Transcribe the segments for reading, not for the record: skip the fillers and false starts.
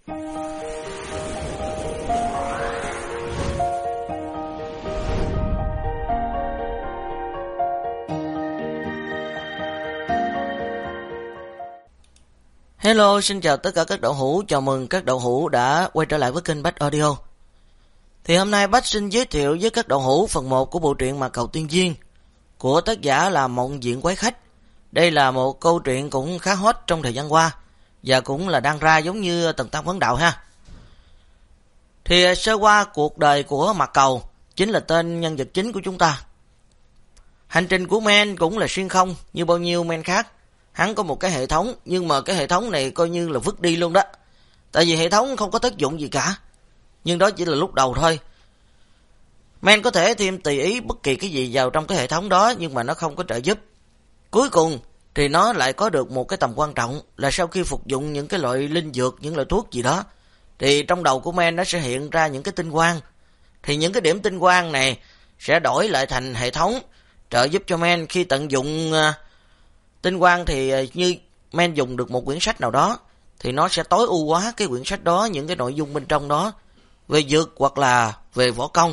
Hello, xin chào tất cả các đậu hũ, chào mừng các đậu hũ đã quay trở lại với kênh Bách Audio. Thì hôm nay Bách xin giới thiệu với các đậu hũ phần 1 của bộ truyện Mà Cầu Tiên Duyên của tác giả là Mộng Diện Quái Khách. Đây là một câu chuyện cũng khá hot trong thời gian qua và cũng là đang ra giống như Tần Tăng Vấn Đạo ha. Thì sơ qua cuộc đời của Mạc Cầu chính là tên nhân vật chính của chúng ta. Hành trình của Men cũng là xuyên không như bao nhiêu Men khác. Hắn có một cái hệ thống, nhưng mà cái hệ thống này coi như là vứt đi luôn đó. Tại vì hệ thống không có tác dụng gì cả. Nhưng đó chỉ là lúc đầu thôi. Men có thể thêm tùy ý bất kỳ cái gì vào trong cái hệ thống đó, nhưng mà nó không có trợ giúp. Cuối cùng thì nó lại có được một cái tầm quan trọng là sau khi phục dụng những cái loại linh dược, những loại thuốc gì đó, thì trong đầu của Men nó sẽ hiện ra những cái tinh quang. Thì những cái điểm tinh quang này sẽ đổi lại thành hệ thống trợ giúp cho Men khi tận dụng tinh quang. Thì như Men dùng được một quyển sách nào đó thì nó sẽ tối ưu hóa cái quyển sách đó, những cái nội dung bên trong đó về dược hoặc là về võ công.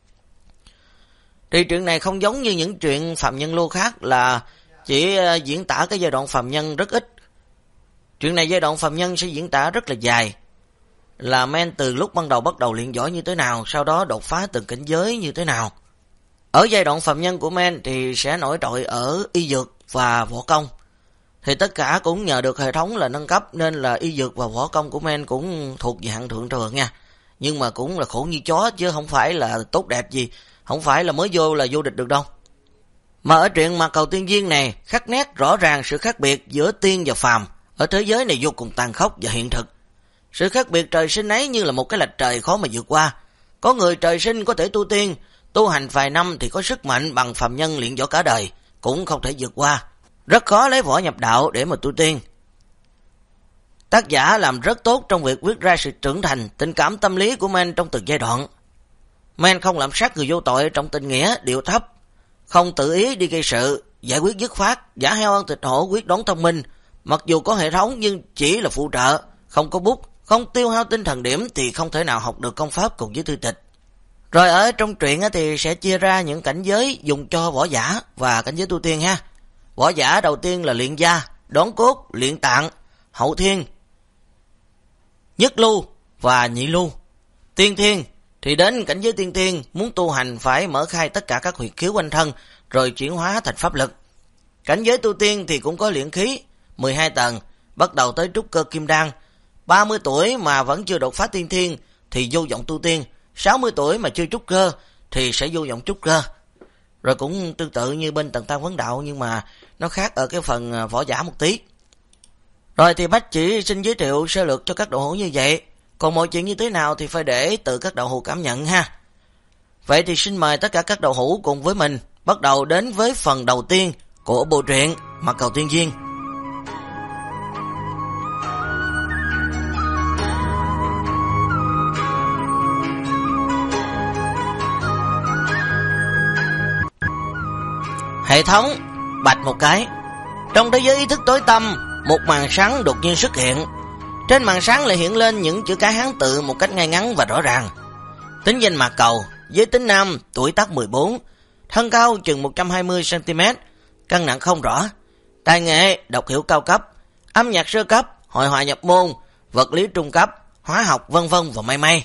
Thì chuyện này không giống như những chuyện Phạm Nhân Lô khác là chỉ diễn tả cái giai đoạn Phạm Nhân rất ít. Chuyện này giai đoạn Phạm Nhân sẽ diễn tả rất là dài, là Men từ lúc ban đầu bắt đầu luyện võ như thế nào, sau đó đột phá từng cảnh giới như thế nào. Ở giai đoạn Phạm Nhân của Men thì sẽ nổi trội ở y dược và võ công. Thì tất cả cũng nhờ được hệ thống là nâng cấp, nên là y dược và võ công của Men cũng thuộc dạng thượng thừa nha. Nhưng mà cũng là khổ như chó chứ không phải là tốt đẹp gì, không phải là mới vô là vô địch được đâu. Mà ở truyện Mà Cầu Tiên Duyên này khắc nét rõ ràng sự khác biệt giữa tiên và phàm ở thế giới này vô cùng tàn khốc và hiện thực. Sự khác biệt trời sinh ấy như là một cái lệch trời khó mà vượt qua. Có người trời sinh có thể tu tiên, tu hành vài năm thì có sức mạnh bằng phàm nhân luyện võ cả đời, cũng không thể vượt qua. Rất khó lấy võ nhập đạo để mà tu tiên. Tác giả làm rất tốt trong việc viết ra sự trưởng thành, tình cảm tâm lý của Men trong từng giai đoạn. Men không lạm sát người vô tội trong tình nghĩa, điệu thấp, không tự ý đi gây sự, giải quyết dứt khoát, giả heo ăn thịt hổ, quyết đoán thông minh. Mặc dù có hệ thống nhưng chỉ là phụ trợ, không có bút, không tiêu hao tinh thần điểm thì không thể nào học được công pháp cùng với thư tịch. Rồi ở trong truyện thì sẽ chia ra những cảnh giới dùng cho võ giả và cảnh giới tu tiên ha. Võ giả đầu tiên là luyện gia, đón cốt, luyện tạng, hậu thiên, nhất lưu và nhị lưu. Tiên thiên thì đến cảnh giới tiên thiên, muốn tu hành phải mở khai tất cả các huyệt khiếu quanh thân rồi chuyển hóa thành pháp lực. Cảnh giới tu tiên thì cũng có luyện khí 12 tầng, bắt đầu tới trúc cơ kim đan. 30 tuổi mà vẫn chưa đột phá tiên thiên thì vô vọng tu tiên, 60 tuổi mà chưa trúc cơ thì sẽ vô vọng trúc cơ. Rồi cũng tương tự như bên Tần Tăng Vấn Đạo, nhưng mà nó khác ở cái phần võ giả một tí. Rồi thì Bách chỉ xin giới thiệu sơ lược cho các đậu hũ như vậy. Còn mọi chuyện như thế nào thì phải để tự các đậu hũ cảm nhận ha. Vậy thì xin mời tất cả các đậu hũ cùng với mình bắt đầu đến với phần đầu tiên của bộ truyện Mà Cầu Tiên Duyên. Hệ thống bạch một cái. Trong thế giới ý thức tối tăm, một màn sáng đột nhiên xuất hiện. Trên màn sáng lại hiện lên những chữ cái Hán tự một cách ngay ngắn và rõ ràng. Tính danh Mạc Cầu, giới tính nam, tuổi tác 14, thân cao chừng 120 cm, cân nặng không rõ. Tài nghệ, đọc hiểu cao cấp, âm nhạc sơ cấp, hội họa nhập môn, vật lý trung cấp, hóa học vân vân và may.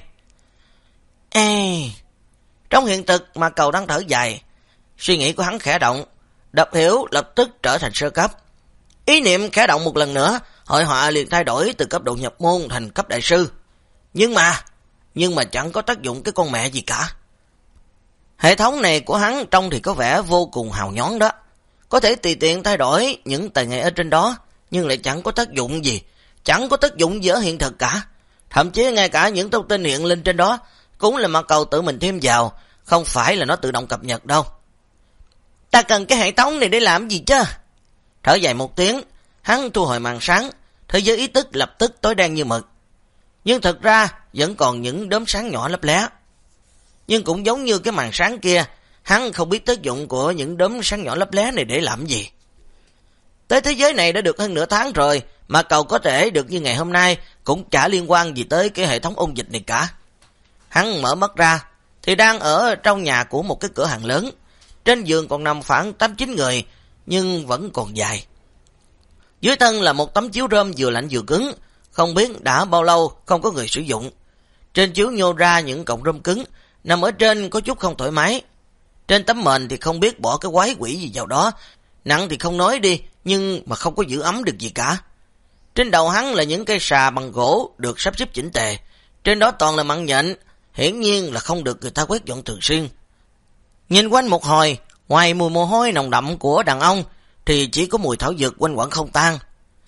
Trong hiện thực, Mạc Cầu đang thở dài. Suy nghĩ của hắn khẽ động, đọc hiểu lập tức trở thành sơ cấp. Ý niệm khẽ động một lần nữa, hội họa liền thay đổi từ cấp độ nhập môn thành cấp đại sư. Nhưng mà chẳng có tác dụng cái con mẹ gì cả. Hệ thống này của hắn trông thì có vẻ vô cùng hào nhón đó. Có thể tùy tiện thay đổi những tài nghệ ở trên đó, nhưng lại chẳng có tác dụng gì. Chẳng có tác dụng gì ở hiện thực cả. Thậm chí ngay cả những thông tin hiện lên trên đó cũng là Mạc Cầu tự mình thêm vào, không phải là nó tự động cập nhật đâu. Ta cần cái hệ thống này để làm gì chứ? Thở dài một tiếng, hắn thu hồi màn sáng, thế giới ý tức lập tức tối đen như mực. Nhưng thật ra vẫn còn những đốm sáng nhỏ lấp lé. Nhưng cũng giống như cái màn sáng kia, hắn không biết tác dụng của những đốm sáng nhỏ lấp lé này để làm gì. Tới thế giới này đã được hơn nửa tháng rồi, mà cầu có thể được như ngày hôm nay cũng chả liên quan gì tới cái hệ thống ôn dịch này cả. Hắn mở mắt ra, thì đang ở trong nhà của một cái cửa hàng lớn. Trên giường còn nằm khoảng 8-9 người, nhưng vẫn còn dài. Dưới thân là một tấm chiếu rơm vừa lạnh vừa cứng, không biết đã bao lâu không có người sử dụng. Trên chiếu nhô ra những cọng rơm cứng, nằm ở trên có chút không thoải mái. Trên tấm mền thì không biết bỏ cái quái quỷ gì vào đó, nặng thì không nói đi, nhưng mà không có giữ ấm được gì cả. Trên đầu hắn là những cây xà bằng gỗ được sắp xếp chỉnh tề, trên đó toàn là mặn nhện, hiển nhiên là không được người ta quét dọn thường xuyên. Nhìn quanh một hồi, ngoài mùi mồ hôi nồng đậm của đàn ông thì chỉ có mùi thảo dược quanh quẩn không tan.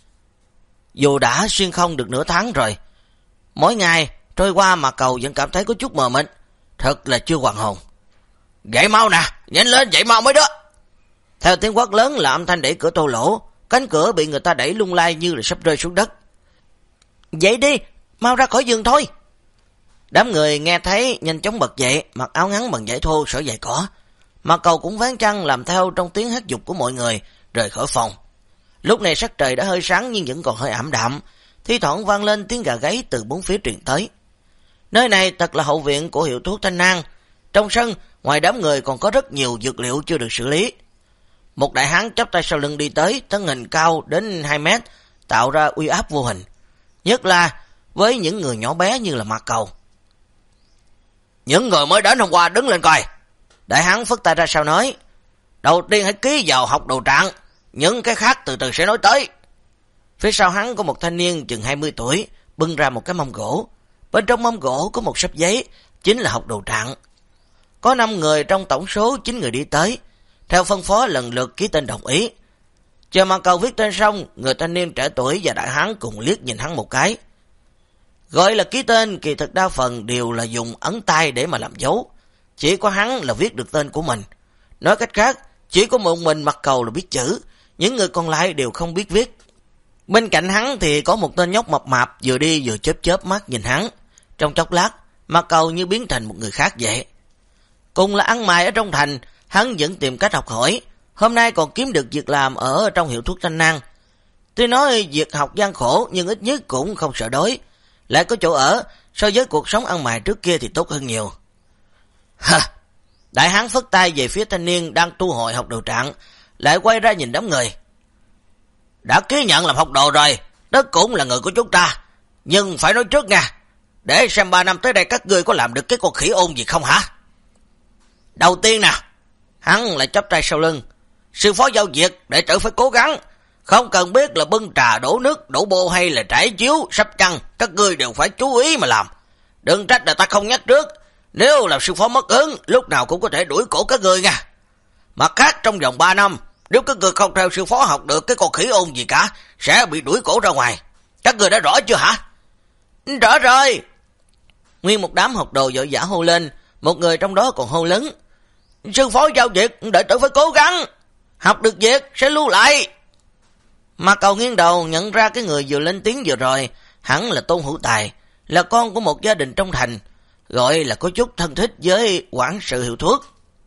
Dù đã xuyên không được nửa tháng rồi, mỗi ngày trôi qua mà cầu vẫn cảm thấy có chút mờ mịt, thật là chưa hoàn hồn. Dậy mau nè, nhanh lên, dậy mau mới đó. Theo tiếng quát lớn là âm thanh đẩy cửa tô lỗ, cánh cửa bị người ta đẩy lung lay như là sắp rơi xuống đất. Dậy đi, mau ra khỏi giường thôi. Đám người nghe thấy nhanh chóng bật dậy, mặc áo ngắn bằng vải thô sỡ dài cỏ. Mà cầu cũng vén chăn làm theo trong tiếng hát dục của mọi người, rời khỏi phòng. Lúc này sắc trời đã hơi sáng nhưng vẫn còn hơi ảm đạm, thi thoảng vang lên tiếng gà gáy từ bốn phía truyền tới. Nơi này thật là hậu viện của hiệu thuốc Thanh Nang. Trong sân, ngoài đám người còn có rất nhiều dược liệu chưa được xử lý. Một đại hán chắp tay sau lưng đi tới, thân hình cao đến 2 mét, tạo ra uy áp vô hình. Nhất là với những người nhỏ bé như là Mạc Cầu. Những người mới đến hôm qua đứng lên coi. Đại hán phất tay ra sau nói, đầu tiên hãy ký vào học đồ trạng, những cái khác từ từ sẽ nói tới. Phía sau hắn có một thanh niên chừng 20 tuổi, bưng ra một cái mâm gỗ. Bên trong mâm gỗ có một sấp giấy, chính là học đồ trạng. Có 5 người trong tổng số 9 người đi tới, theo phân phó lần lượt ký tên đồng ý. Chờ Mạc Cầu viết tên xong, người thanh niên trẻ tuổi và đại hán cùng liếc nhìn hắn một cái. Gọi là ký tên kỳ thực đa phần đều là dùng ấn tay để mà làm dấu. Chỉ có hắn là viết được tên của mình. Nói cách khác, chỉ có một mình Mạc Cầu là biết chữ, những người còn lại đều không biết viết. Bên cạnh hắn thì có một tên nhóc mập mạp vừa đi vừa chớp chớp mắt nhìn hắn. Trong chốc lát, Mạc Cầu như biến thành một người khác vậy. Cùng là ăn mày ở trong thành, hắn vẫn tìm cách học hỏi. Hôm nay còn kiếm được việc làm ở trong hiệu thuốc Thanh Nang. Tuy nói việc học gian khổ nhưng ít nhất cũng không sợ đói. Lại có chỗ ở, so với cuộc sống ăn mày trước kia thì tốt hơn nhiều. Ha! Đại hán phất tay về phía thanh niên đang tu hội học đồ trạng, lại quay ra nhìn đám người. Đã ký nhận làm học đồ rồi, đó cũng là người của chúng ta. Nhưng phải nói trước nha, để xem 3 năm tới đây các ngươi có làm được cái con khỉ ôn gì không hả? Đầu tiên nè, hắn lại chắp tay sau lưng. Sư phó giao việc, đệ tử phải cố gắng. Không cần biết là bưng trà, đổ nước, đổ bô hay là trải chiếu, sắp chăn, các ngươi đều phải chú ý mà làm. Đừng trách là ta không nhắc trước. Nếu là sư phó mất hứng, lúc nào cũng có thể đuổi cổ các ngươi nha. Mặt khác trong vòng 3 năm, nếu các ngươi không theo sư phó học được cái con khỉ ôn gì cả, sẽ bị đuổi cổ ra ngoài. Các ngươi đã rõ chưa hả? Rõ rồi. Nguyên một đám học đồ vội vã hô lên, một người trong đó còn hô lớn. Sư phó giao việc, đệ tử phải cố gắng. Học được việc sẽ lưu lại. Mà Cầu nghiêng đầu nhận ra cái người vừa lên tiếng vừa rồi, hẳn là Tôn Hữu Tài, là con của một gia đình trong thành, gọi là có chút thân thích với quản sự hiệu thuốc.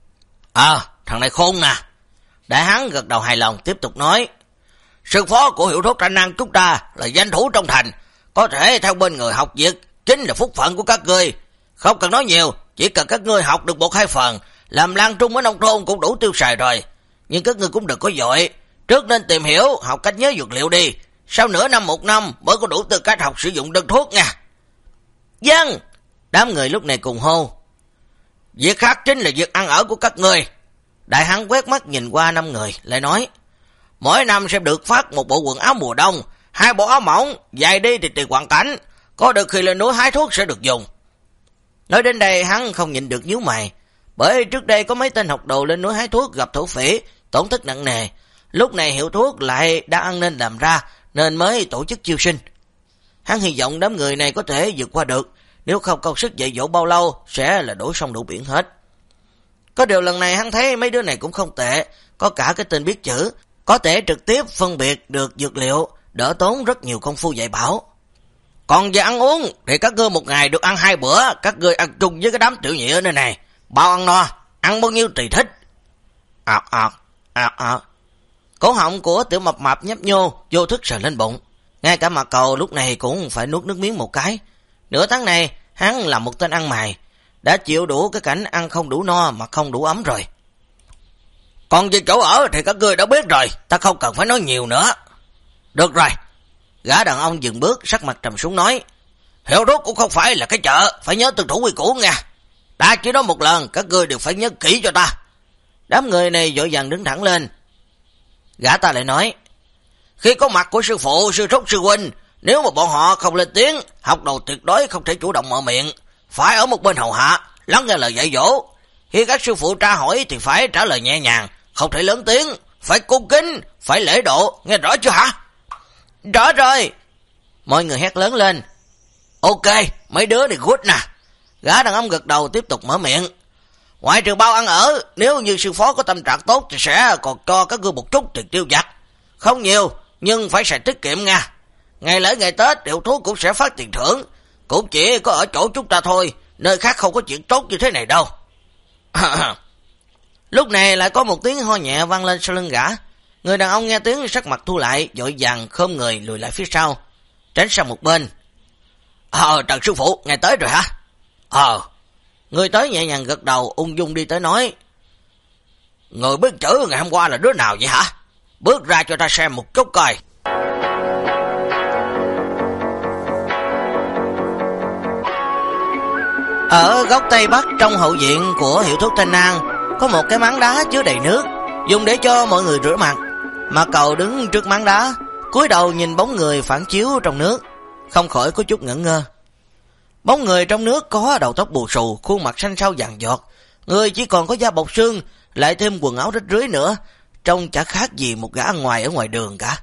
Thằng này khôn nè. Đại hán gật đầu hài lòng tiếp tục nói, sư phó của hiệu thuốc Thanh Nang chúng ta là danh thủ trong thành, có thể theo bên người học việc, chính là phúc phận của các ngươi. Không cần nói nhiều, chỉ cần các ngươi học được 1-2 phần, làm lan trung ở nông thôn cũng đủ tiêu xài rồi. Nhưng các ngươi cũng đừng có vội, trước nên tìm hiểu, học cách nhớ dược liệu đi. Sau nửa năm 1 năm mới có đủ tư cách học sử dụng đơn thuốc nha. Vâng. Đám người lúc này cùng hô. Việc khác chính là việc ăn ở của các ngươi. Đại hán quét mắt nhìn qua 5 người, lại nói, mỗi năm sẽ được phát một bộ quần áo mùa đông, 2 bộ áo mỏng, dài đi thì tùy hoàn cảnh, có được khi lên núi hái thuốc sẽ được dùng. Nói đến đây hắn không nhịn được nhíu mày, bởi trước đây có mấy tên học đồ lên núi hái thuốc gặp thổ phỉ, tổn thất nặng nề. Lúc này hiệu thuốc lại đã ăn nên làm ra, nên mới tổ chức chiêu sinh. Hắn hy vọng đám người này có thể vượt qua được, nếu không công sức dạy dỗ bao lâu sẽ là đổ sông đổ biển hết. Có điều lần này hắn thấy mấy đứa này cũng không tệ, có cả cái tên biết chữ, có thể trực tiếp phân biệt được dược liệu, đỡ tốn rất nhiều công phu dạy bảo. Còn về ăn uống thì các ngươi một ngày được ăn 2 bữa, các ngươi ăn chung với cái đám tiểu nhị ở nơi này, bao ăn no, ăn bao nhiêu tùy thích. Cổ họng của Tiểu Mập Mạp nhấp nhô, vô thức sờ lên bụng. Ngay cả Mạc Cầu lúc này cũng phải nuốt nước miếng một cái. Nửa tháng này, hắn là một tên ăn mày, đã chịu đủ cái cảnh ăn không đủ no mà không đủ ấm rồi. Còn về chỗ ở thì các ngươi đã biết rồi, ta không cần phải nói nhiều nữa. Được rồi. Gã đàn ông dừng bước, sắc mặt trầm xuống nói, Hiệu Thuốc cũng không phải là cái chợ, phải nhớ tuân thủ quy củ nha. Ta chỉ nói một lần, các ngươi đều phải nhớ kỹ cho ta. Đám người này vội vàng đứng thẳng lên. Gã ta lại nói, khi có mặt của sư phụ, sư thúc, sư huynh, nếu mà bọn họ không lên tiếng, học đồ tuyệt đối không thể chủ động mở miệng, phải ở một bên hầu hạ, lắng nghe lời dạy dỗ. Khi các sư phụ tra hỏi thì phải trả lời nhẹ nhàng, không thể lớn tiếng, phải cung kính, phải lễ độ, nghe rõ chưa hả? Rõ rồi. Mọi người hét lớn lên. Ok, mấy đứa này good nè. Gã đàn ông gật đầu tiếp tục mở miệng. Ngoại trừ bao ăn ở, nếu như sư phó có tâm trạng tốt thì sẽ còn cho các ngươi một chút tiền tiêu vặt. Không nhiều, nhưng phải xài tiết kiệm nha. Ngày lễ ngày Tết, Hiệu Thuốc cũng sẽ phát tiền thưởng. Cũng chỉ có ở chỗ chúng ta thôi, nơi khác không có chuyện tốt như thế này đâu. Lúc này lại có một tiếng ho nhẹ vang lên sau lưng gã. Người đàn ông nghe tiếng sắc mặt thu lại, vội vàng khom người lùi lại phía sau, tránh sang một bên. Trần sư phụ, ngày tới rồi hả? Người tới nhẹ nhàng gật đầu, ung dung đi tới nói, người biết chữ ngày hôm qua là đứa nào vậy hả? Bước ra cho ta xem một chút coi. Ở góc tây bắc trong hậu viện của Hiệu Thuốc Thanh An có một cái máng đá chứa đầy nước, dùng để cho mọi người rửa mặt. Mạc Cầu đứng trước máng đá, cúi đầu nhìn bóng người phản chiếu trong nước, không khỏi có chút ngẩn ngơ. Bóng người trong nước có đầu tóc bù xù, khuôn mặt xanh xao vàng giọt, người chỉ còn có da bọc xương, lại thêm quần áo rách rưới nữa, trông chả khác gì một gã ăn ngoài ở ngoài đường cả.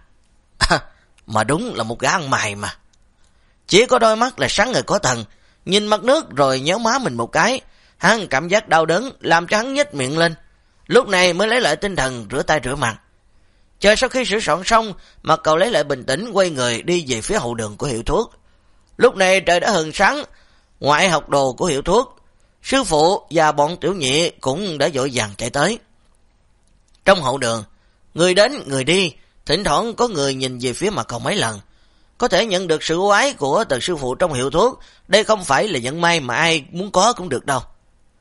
Mà đúng là một gã ăn mày mà. Chỉ có đôi mắt là sáng ngời có thần, nhìn mặt nước rồi nhéo má mình một cái, hắn cảm giác đau đớn làm cho hắn nhếch miệng lên. Lúc này mới lấy lại tinh thần rửa tay rửa mặt. Chờ sau khi sửa soạn xong, Mạc Cầu lấy lại bình tĩnh, quay người đi về phía hậu đường của Hiệu Thuốc. Lúc này trời đã hừng sáng, ngoại học đồ của Hiệu Thuốc, sư phụ và bọn tiểu nhị cũng đã vội vàng chạy tới. Trong hậu đường, người đến người đi, thỉnh thoảng có người nhìn về phía Mạc Cầu mấy lần. Có thể nhận được sự ưu ái của Tần sư phụ trong Hiệu Thuốc, đây không phải là vận may mà ai muốn có cũng được đâu.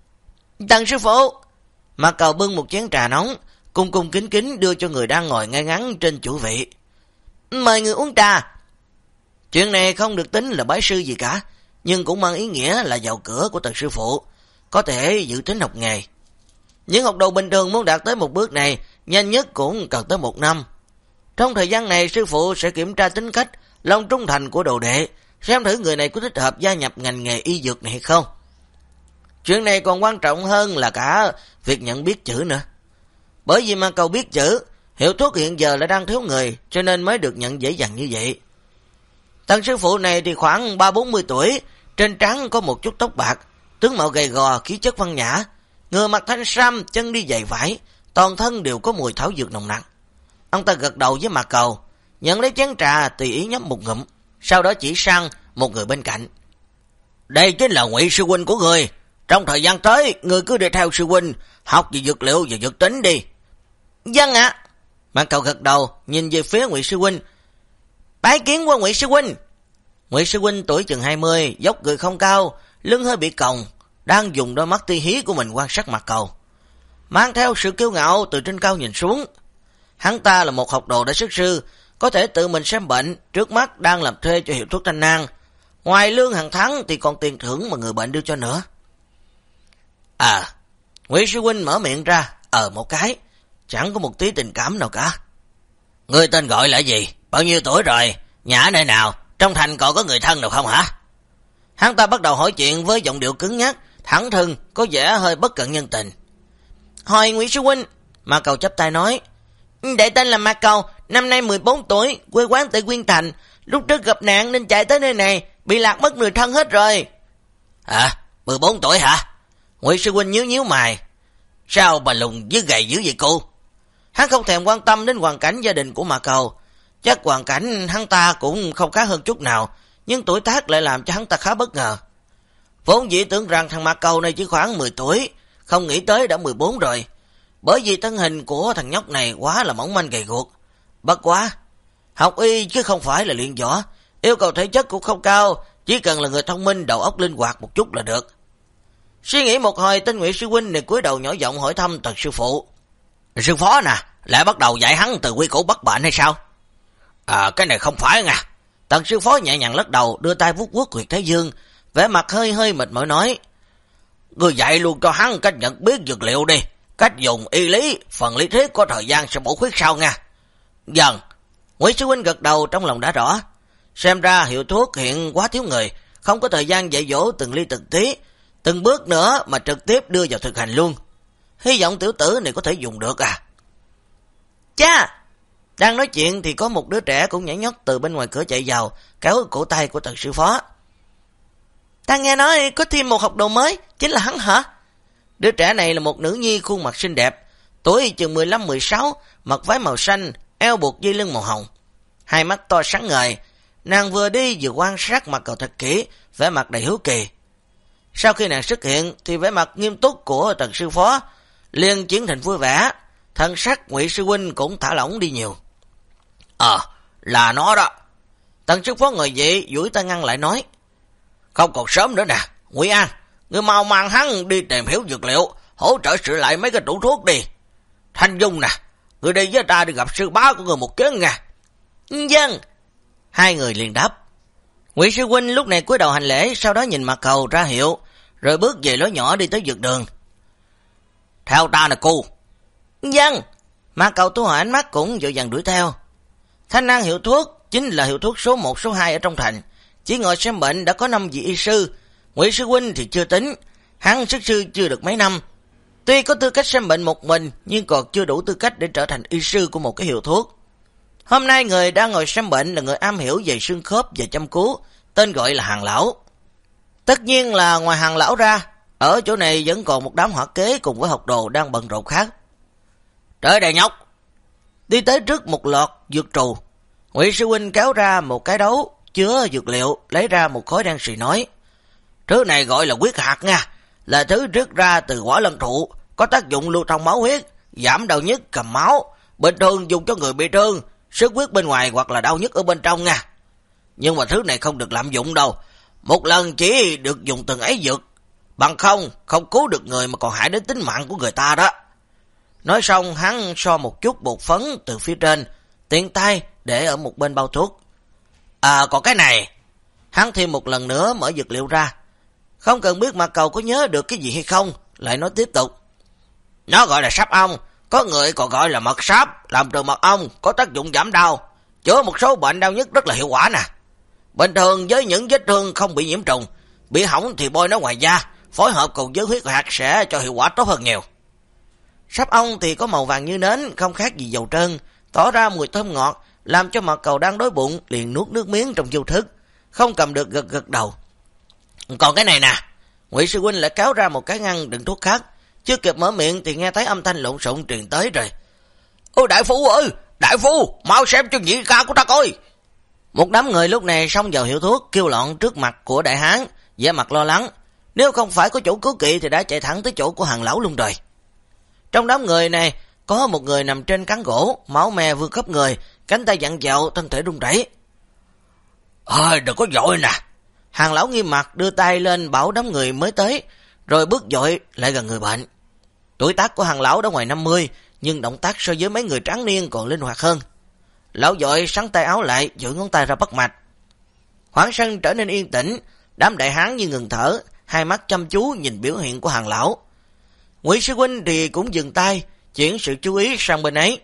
Tần sư phụ! Mạc Cầu bưng một chén trà nóng, cung cung kính kính đưa cho người đang ngồi ngay ngắn trên chủ vị. Mời người uống trà. Chuyện này không được tính là bái sư gì cả, nhưng cũng mang ý nghĩa là vào cửa của Tần sư phụ, có thể giữ tính học nghề. Những học đồ bình thường muốn đạt tới một bước này, nhanh nhất cũng cần tới 1 năm. Trong thời gian này, sư phụ sẽ kiểm tra tính cách, lòng trung thành của đồ đệ, xem thử người này có thích hợp gia nhập ngành nghề y dược này hay không. Chuyện này còn quan trọng hơn là cả việc nhận biết chữ nữa. Bởi vì Mạc Cầu biết chữ, Hiệu Thuốc hiện giờ lại đang thiếu người, cho nên mới được nhận dễ dàng như vậy. Tần sư phụ này thì khoảng 30-40 tuổi, trên trán có một chút tóc bạc, tướng mạo gầy gò, khí chất văn nhã, người mặc thanh sam, chân đi giày vải, toàn thân đều có mùi thảo dược nồng nặc. Ông ta gật đầu với Mạc Cầu, nhận lấy chén trà tùy ý nhấp một ngụm, sau đó chỉ sang một người bên cạnh. Đây chính là Ngụy sư huynh của người, trong thời gian tới, người cứ đi theo sư huynh, học về dược liệu và dược tính đi. Vâng ạ. Mạc Cầu gật đầu, nhìn về phía Ngụy sư huynh. Bái kiến qua Ngụy sư huynh. Ngụy sư huynh tuổi chừng 20, dốc người không cao, lưng hơi bị còng, đang dùng đôi mắt ti hí của mình quan sát Mạc Cầu, mang theo sự kiêu ngạo từ trên cao nhìn xuống. Hắn ta là một học đồ đã xuất sư, có thể tự mình xem bệnh, trước mắt đang làm thuê cho Hiệu Thuốc Thanh An. Ngoài lương hàng tháng thì còn tiền thưởng mà người bệnh đưa cho nữa. Ngụy sư huynh mở miệng ra, một cái, chẳng có một tí tình cảm nào cả. Người tên gọi là gì? Bao nhiêu tuổi rồi? Nhà ở nơi nào? Trong thành còn có người thân nào không hả? Hắn ta bắt đầu hỏi chuyện với giọng điệu cứng nhắc, thẳng thừng, có vẻ hơi bất cận nhân tình. Hồi Ngụy sư huynh, Mạc Cầu chắp tay nói. Đệ tên là Mạc Cầu, năm nay 14 tuổi, quê quán tại Quyên Thành, lúc trước gặp nạn nên chạy tới nơi này, bị lạc mất người thân hết rồi. 14 tuổi hả? Ngụy sư huynh nhíu nhíu mày. Sao bà lùn với gầy dữ vậy cô? Hắn không thèm quan tâm đến hoàn cảnh gia đình của Mạc Cầu. Chắc hoàn cảnh hắn ta cũng không khá hơn chút nào, nhưng tuổi tác lại làm cho hắn ta khá bất ngờ. Vốn dĩ tưởng rằng thằng Mạc Cầu này chỉ khoảng 10 tuổi, không nghĩ tới đã 14 rồi. bởi vì thân hình của thằng nhóc này quá là mỏng manh gầy guộc. Bất quá, học y chứ không phải là luyện võ, yêu cầu thể chất cũng không cao, chỉ cần là người thông minh, đầu óc linh hoạt một chút là được. Suy nghĩ một hồi, tên Ngụy sư huynh này cúi đầu nhỏ giọng hỏi thăm Tần sư phụ. Sư phó nè, lại bắt đầu dạy hắn từ quy củ bắt bệnh hay sao? Cái này không phải nha. Tần sư phó nhẹ nhàng lắc đầu, đưa tay vuốt vuốt huyệt thái dương, vẻ mặt hơi hơi mệt mỏi nói. Ngươi dạy luôn cho hắn cách nhận biết dược liệu đi, cách dùng y lý, phần lý thuyết có thời gian sẽ bổ khuyết sau nha. Dần, Ngụy sư huynh gật đầu, trong lòng đã rõ. Xem ra hiệu thuốc hiện quá thiếu người, không có thời gian dạy dỗ từng ly từng tí, từng bước nữa mà trực tiếp đưa vào thực hành luôn. Hy vọng tiểu tử này có thể dùng được à. Cha! Đang nói chuyện thì có một đứa trẻ cũng nhảy nhót từ bên ngoài cửa chạy vào, kéo cổ tay của Tần sư phó. Ta nghe nói có thêm một học đồ mới, chính là hắn hả? Đứa trẻ này là một nữ nhi khuôn mặt xinh đẹp, tuổi chừng 15-16, mặc váy màu xanh, eo buộc dây lưng màu hồng. Hai mắt to sáng ngời, nàng vừa đi vừa quan sát mặt cậu thật kỹ, vẻ mặt đầy hiếu kỳ. Sau khi nàng xuất hiện thì vẻ mặt nghiêm túc của Tần sư phó liền chuyển thành vui vẻ, thân sắc Ngụy sư huynh cũng thả lỏng đi nhiều. Là nó đó. Tần sư phó ngồi dậy, duỗi tay ngăn lại nói. Không còn sớm nữa nè, Ngụy An, ngươi mau mang hắn đi tìm hiểu dược liệu, hỗ trợ sửa lại mấy cái tủ thuốc đi. Thanh Dung nè, ngươi đi với ta đi gặp sư bá của người một chuyến nha. Vâng. Hai người liền đáp. Ngụy sư huynh lúc này cúi đầu hành lễ, sau đó nhìn mặt cầu ra hiệu, rồi bước về lối nhỏ đi tới dược đường. Theo ta nè cô. Vâng. Mặt cầu thu hồi ánh mắt cũng vội vàng đuổi theo. Thanh An hiệu thuốc chính là hiệu thuốc số 1, số 2 ở trong thành. Chỉ ngồi xem bệnh đã có 5 vị y sư. Ngụy sư huynh thì chưa tính, hắn xuất sư chưa được mấy năm. Tuy có tư cách xem bệnh một mình, nhưng còn chưa đủ tư cách để trở thành y sư của một cái hiệu thuốc. Hôm nay người đang ngồi xem bệnh là người am hiểu về xương khớp và chăm cứu, tên gọi là Hàng lão. Tất nhiên là ngoài Hàng lão ra, ở chỗ này vẫn còn một đám hỏa kế cùng với học đồ đang bận rộn khác. Tới đây nhóc. Đi tới trước một lọt dược trù, Ngụy sư huynh kéo ra một cái đấu chứa dược liệu, lấy ra một khối đen xì nói. Thứ này gọi là huyết hạt nha, là thứ rớt ra từ quả lân thụ, có tác dụng lưu thông máu huyết, giảm đau nhức cầm máu, bình thường dùng cho người bị thương, sức huyết bên ngoài hoặc là đau nhức ở bên trong nha. Nhưng mà thứ này không được lạm dụng đâu, một lần chỉ được dùng từng ấy dược, bằng không cứu được người mà còn hại đến tính mạng của người ta đó. Nói xong hắn so một chút bột phấn từ phía trên, tiện tay để ở một bên bao thuốc. Còn cái này. Hắn thêm một lần nữa mở dược liệu ra. Không cần biết mặt cầu có nhớ được cái gì hay không, lại nói tiếp tục. Nó gọi là sáp ong, có người còn gọi là mật sáp, làm từ mật ong, có tác dụng giảm đau, chữa một số bệnh đau nhức rất là hiệu quả nè. Bình thường với những vết thương không bị nhiễm trùng, bị hỏng thì bôi nó ngoài da, phối hợp cùng với huyết hạt sẽ cho hiệu quả tốt hơn nhiều. Sáp ong thì có màu vàng như nến, không khác gì dầu trơn, tỏ ra mùi thơm ngọt, làm cho mặt cầu đang đói bụng liền nuốt nước miếng trong vô thức, không cầm được gật đầu. Còn cái này nè, Ngụy sư huynh lại kéo ra một cái ngăn đựng thuốc khác, chưa kịp mở miệng thì nghe thấy âm thanh lộn xộn truyền tới rồi. Ôi đại phu ơi, đại phu, mau xem cho nhị ca của ta coi. Một đám người lúc này xông vào hiệu thuốc, kêu loạn trước mặt của đại hán, vẻ mặt lo lắng. Nếu không phải có chỗ cứu kỵ thì đã chạy thẳng tới chỗ của Hàng lão luôn rồi. Trong đám người này có một người nằm trên cán gỗ, máu me vương khắp người, cánh tay vặn vẹo, thân thể run rẩy. Đừng có vội nè. Hàng lão nghiêm mặt đưa tay lên bảo đám người mới tới, rồi bước vội lại gần người bệnh. Tuổi tác của Hàng lão đã ngoài 50, nhưng động tác so với mấy người tráng niên còn linh hoạt hơn. Lão vội sắn tay áo lại, duỗi ngón tay ra bắt mạch. Khoảng sân trở nên yên tĩnh, đám đại hán như ngừng thở, hai mắt chăm chú nhìn biểu hiện của Hàng lão. Ngụy sư huynh thì cũng dừng tay, chuyển sự chú ý sang bên ấy.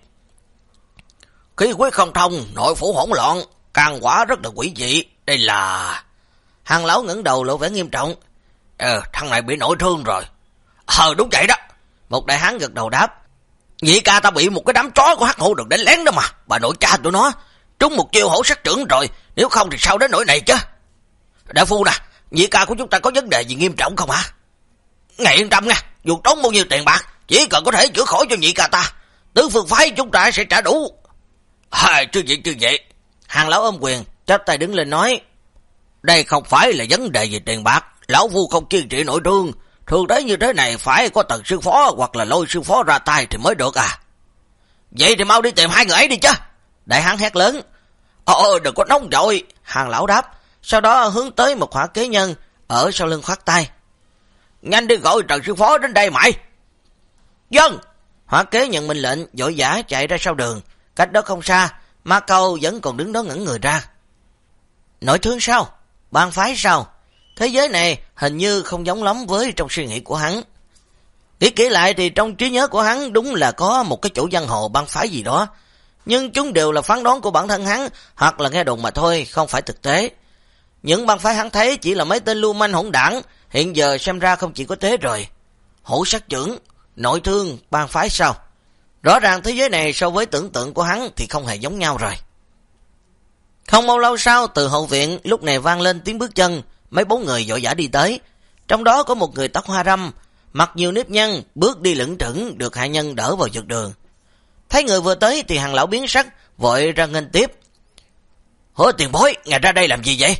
Khí huyết không thông, nội phủ hỗn loạn, can quả rất là quỷ dị. Đây là... Hàng lão ngẩng đầu lộ vẻ nghiêm trọng. Thằng này bị nội thương rồi. Đúng vậy đó. Một đại hán gật đầu đáp. Nhị ca ta bị một cái đám chó của hắc hổ được đánh lén đó mà. Bà nội cha tụi nó trúng một chiêu hổ sát trưởng rồi, nếu không thì sao đến nỗi này chứ. Đại phu nè, nhị ca của chúng ta có vấn đề gì nghiêm trọng không hả? Ngài yên tâm nha, dù tốn bao nhiêu tiền bạc, chỉ cần có thể chữa khỏi cho nhị ca ta, tứ phương phái chúng ta sẽ trả đủ. Chứ vậy. Hàng lão ôm quyền, chắp tay đứng lên nói. Đây không phải là vấn đề về tiền bạc, lão phu không kiên trì nội thương, thường đấy như thế này phải có Tần sư phó hoặc là Lôi sư phó ra tay thì mới được à. Vậy thì mau đi tìm hai người ấy đi chứ. Đại hán hét lớn. Đừng có nóng vội. Hàng lão đáp, sau đó hướng tới một hỏa kế nhân ở sau lưng khoát tay. Nhanh đi gọi Trần sư phó đến đây mày. Dân. Hỏa kế nhận mệnh lệnh, vội vã chạy ra sau đường. Cách đó không xa, Ma Câu vẫn còn đứng đó ngẩn người ra. Nội thương sao? Bang phái sao? Thế giới này hình như không giống lắm với trong suy nghĩ của hắn. Nghĩ kỹ lại thì trong trí nhớ của hắn đúng là có một cái chỗ giang hồ bang phái gì đó. Nhưng chúng đều là phán đoán của bản thân hắn hoặc là nghe đồn mà thôi, không phải thực tế. Những bang phái hắn thấy chỉ là mấy tên lưu manh hỗn đảng, hiện giờ xem ra không chỉ có thế rồi. Hổ sát trưởng, nội thương, bang phái sao? Rõ ràng thế giới này so với tưởng tượng của hắn thì không hề giống nhau rồi. Không bao lâu sau, từ hậu viện lúc này vang lên tiếng bước chân, mấy bốn người vội vã đi tới. Trong đó có một người tóc hoa râm, mặc nhiều nếp nhăn, bước đi lững thững được hạ nhân đỡ vào giật đường. Thấy người vừa tới thì Hàng lão biến sắc, vội ra nghênh tiếp. Hứa tiền bối, ngài ra đây làm gì vậy?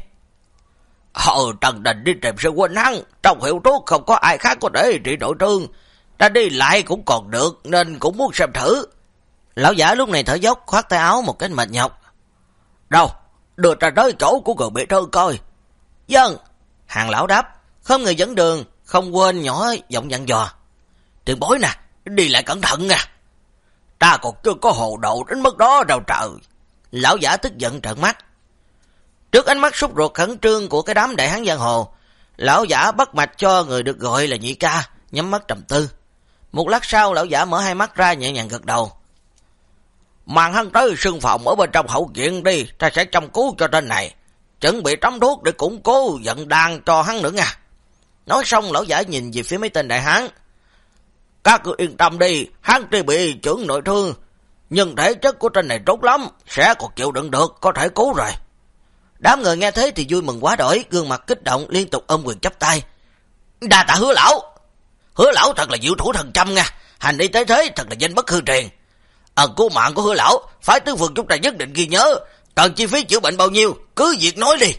Trần Đình đi tìm sư huynh hắn, trong hiệu thuốc không có ai khác có thể trị nội thương. Ta đi lại cũng còn được nên cũng muốn xem thử. Lão giả lúc này thở dốc, khoát tay áo một cách mệt nhọc. Đâu, đưa ta tới chỗ của người bị thương coi. Dân. Hàng lão đáp, không người dẫn đường, không quên nhỏ giọng dặn dò. Tiền bối nè, đi lại cẩn thận nha. Ta còn chưa có hồ độ đến mức đó đâu trời. Lão giả tức giận trợn mắt. Trước ánh mắt sốt ruột khẩn trương của cái đám đại hán giang hồ, lão giả bắt mạch cho người được gọi là Nhị Ca, nhắm mắt trầm tư. Một lát sau, lão giả mở hai mắt ra nhẹ nhàng gật đầu. Mang hắn tới sương phòng ở bên trong hậu viện đi, ta sẽ chăm cứu cho tên này. Chuẩn bị tắm thuốc để củng cố vận đan cho hắn nữa nha. Nói xong, lão giả nhìn về phía mấy tên đại hán. Các cứ yên tâm đi, hắn tuy bị chưởng nội thương, nhưng thể chất của tên này tốt lắm, sẽ còn chịu đựng được, có thể cứu rồi. Đám người nghe thế thì vui mừng quá đổi, gương mặt kích động liên tục ôm quyền chắp tay. Đa tạ Hứa lão. Hứa lão thật là diệu thủ thần châm nha, hành y tế thế thật là danh bất hư truyền. Ân cứu mạng của Hứa lão, phái tứ phường chúng ta nhất định ghi nhớ. Cần chi phí chữa bệnh bao nhiêu, cứ việc nói đi.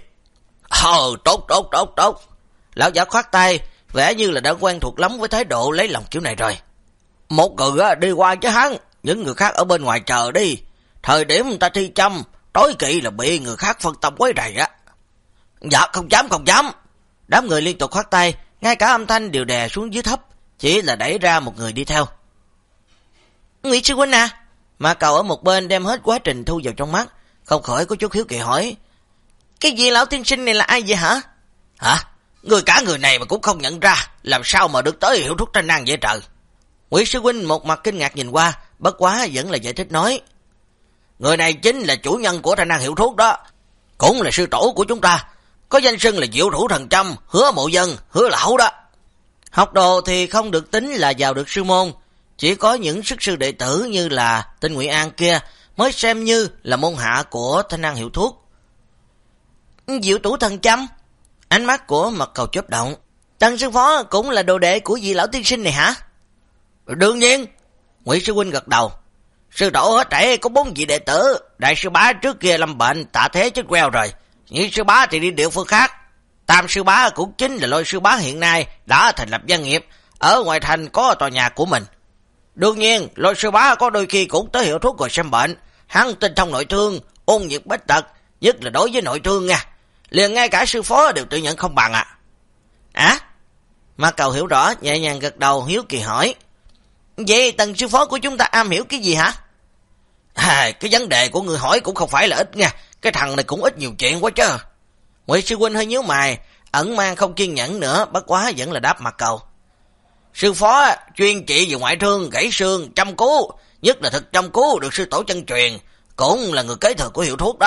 Tốt. Lão giả khoát tay, vẻ như là đã quen thuộc lắm với thái độ lấy lòng kiểu này rồi. Một người đi qua chứ hắn, những người khác ở bên ngoài chờ đi. Thời điểm ta thi châm, tối kỵ là bị người khác phân tâm quấy rầy á. Dạ không dám. Đám người liên tục khoát tay, ngay cả âm thanh đều đè xuống dưới thấp, chỉ là đẩy ra một người đi theo. Ngụy sư huynh à? Ma Cầu ở một bên đem hết quá trình thu vào trong mắt, không khỏi có chút hiếu kỳ hỏi. Cái gì lão tiên sinh này là ai vậy hả? Hả? Người cả người này mà cũng không nhận ra, làm sao mà được tới hiệu thuốc tranh năng vậy trời? Ngụy sư huynh một mặt kinh ngạc nhìn qua, bất quá vẫn là giải thích nói. Người này chính là chủ nhân của tranh năng hiệu thuốc đó, cũng là sư tổ của chúng ta, có danh xưng là diệu thủ thần châm, Hứa Mộ Dân, Hứa lão đó. Học đồ thì không được tính là vào được sư môn, chỉ có những sức sư đệ tử như là tên Ngụy An kia mới xem như là môn hạ của thanh năng hiệu thuốc. Diệu thủ thần châm? Ánh mắt của Mật Cầu chớp động. Tần sư phó cũng là đồ đệ của vị lão tiên sinh này hả? Đương nhiên. Ngụy sư huynh gật đầu. Sư tổ hết thảy có 4 vị đệ tử. Đại sư bá trước kia lâm bệnh tạ thế chết queo rồi. Nhị sư bá thì đi địa phương khác. Tam sư bá cũng chính là Lôi sư bá hiện nay đã thành lập doanh nghiệp, ở ngoài thành có tòa nhà của mình. Đương nhiên Lôi sư bá có đôi khi cũng tới hiệu thuốc rồi xem bệnh. Hắn tinh thông nội thương, ôn nhiệt bách tật, nhất là đối với nội thương nha. Liền ngay cả sư phó đều tự nhận không bằng à? Ma Cầu hiểu rõ, nhẹ nhàng gật đầu, hiếu kỳ hỏi. Vậy Tần sư phó của chúng ta am hiểu cái gì hả? Cái vấn đề của người hỏi cũng không phải là ít nha. Cái thằng này cũng ít nhiều chuyện quá chứ. Ngụy sư huynh hơi nhíu mày, ẩn mang không kiên nhẫn nữa, bất quá vẫn là đáp Ma Cầu. Sư phó chuyên trị về ngoại thương, gãy xương, chăm cứu, nhất là thực chăm cứu được sư tổ chân truyền, cũng là người kế thừa của hiệu thuốc đó.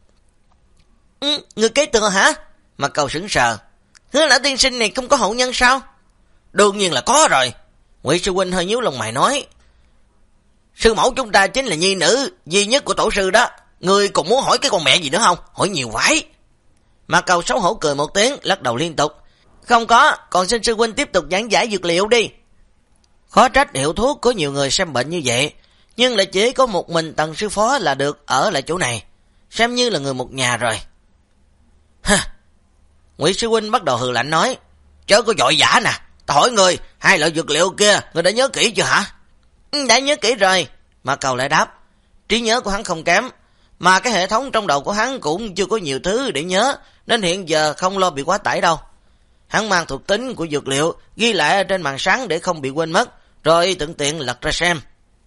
Người kế thừa hả? Ma Cầu sững sờ. Hứa lão tiên sinh này không có hậu nhân sao? Đương nhiên là có rồi. Ngụy sư huynh hơi nhíu lông mày nói. Sư mẫu chúng ta chính là nhi nữ duy nhất của tổ sư đó. Ngươi còn muốn hỏi cái con mẹ gì nữa không? Hỏi nhiều vãi. Ma Cầu xấu hổ cười một tiếng, lắc đầu liên tục. Không có, còn xin sư huynh tiếp tục giảng giải dược liệu đi. Khó trách hiệu thuốc có nhiều người xem bệnh như vậy, nhưng lại chỉ có một mình Tần sư phó là được ở lại chỗ này, xem như là người một nhà rồi. Ngụy sư huynh bắt đầu hừ lạnh nói. Chớ có vội vã nè, ta hỏi người, 2 loại dược liệu kia, người đã nhớ kỹ chưa hả? Đã nhớ kỹ rồi, Mạc Cầu lại đáp. Trí nhớ của hắn không kém, mà cái hệ thống trong đầu của hắn cũng chưa có nhiều thứ để nhớ, nên hiện giờ không lo bị quá tải đâu. Hắn mang thuộc tính của dược liệu, ghi lại ở trên màn sáng để không bị quên mất, rồi thuận tiện lật ra xem.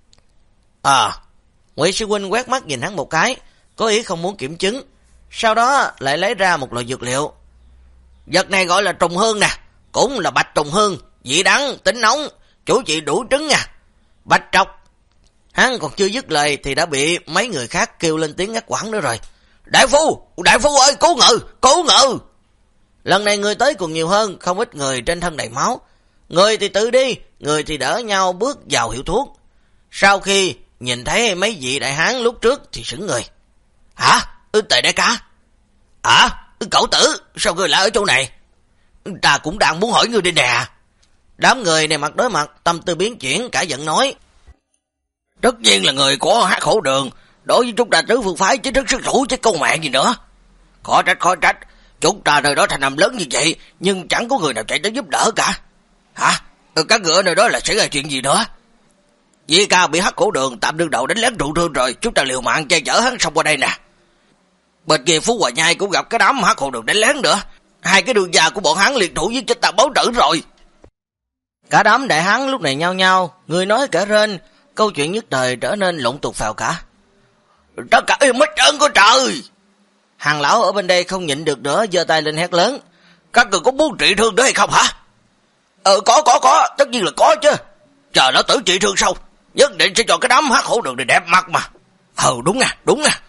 Ngụy Sư Huynh quét mắt nhìn hắn một cái, có ý không muốn kiểm chứng, sau đó lại lấy ra một loại dược liệu. Vật này gọi là trùng hương nè, cũng là bạch trùng hương, vị đắng, tính nóng, chủ trị đủ trứng nha. Bạch trọc. Hắn còn chưa dứt lời thì đã bị mấy người khác kêu lên tiếng ngắt quãng nữa rồi. Đại phu ơi, cứu ngự. Lần này người tới còn nhiều hơn, không ít người trên thân đầy máu. Người thì tự đi, người thì đỡ nhau bước vào hiệu thuốc. Sau khi nhìn thấy mấy vị đại hán lúc trước thì sững người. Hả? Tề đại ca? Cậu tử, sao ngươi lại ở chỗ này? Ta cũng đang muốn hỏi ngươi đi nè. Đám người này mặt đối mặt, tâm tư biến chuyển, cả giận nói. Tất nhiên là người của Hắc Hổ Đường, đối với chúng ta tứ phương phái chính thức xuất thủ chứ công mạng gì nữa. Khó trách, chúng ta nơi đó thành nằm lớn như vậy, nhưng chẳng có người nào chạy tới giúp đỡ cả. Hả? Các ngựa nơi đó là xảy ra chuyện gì nữa? Di ca bị Hắc Hổ Đường tạm đương đầu đánh lén trụ thương rồi, chúng ta liều mạng che chở hắn xong qua đây nè. Bên kia Phú Hòa Nhai cũng gặp cái đám Hắc Hổ Đường đánh lén nữa. 2 cái đường già của bọn hắn liên thủ với chúng ta báo trận rồi. Cả đám đại hán lúc này nhao nhao, người nói cả rên, câu chuyện nhất thời trở nên lộn tục phào cả. Tất cả im hết trơn của trời. Hàng lão ở bên đây không nhịn được nữa, giơ tay lên hét lớn. Các người có muốn trị thương nữa hay không hả? Có, tất nhiên là có chứ. Chờ nó tử trị thương xong, nhất định sẽ cho cái đám Hắc Hổ Đường này đẹp mặt mà. Đúng nè.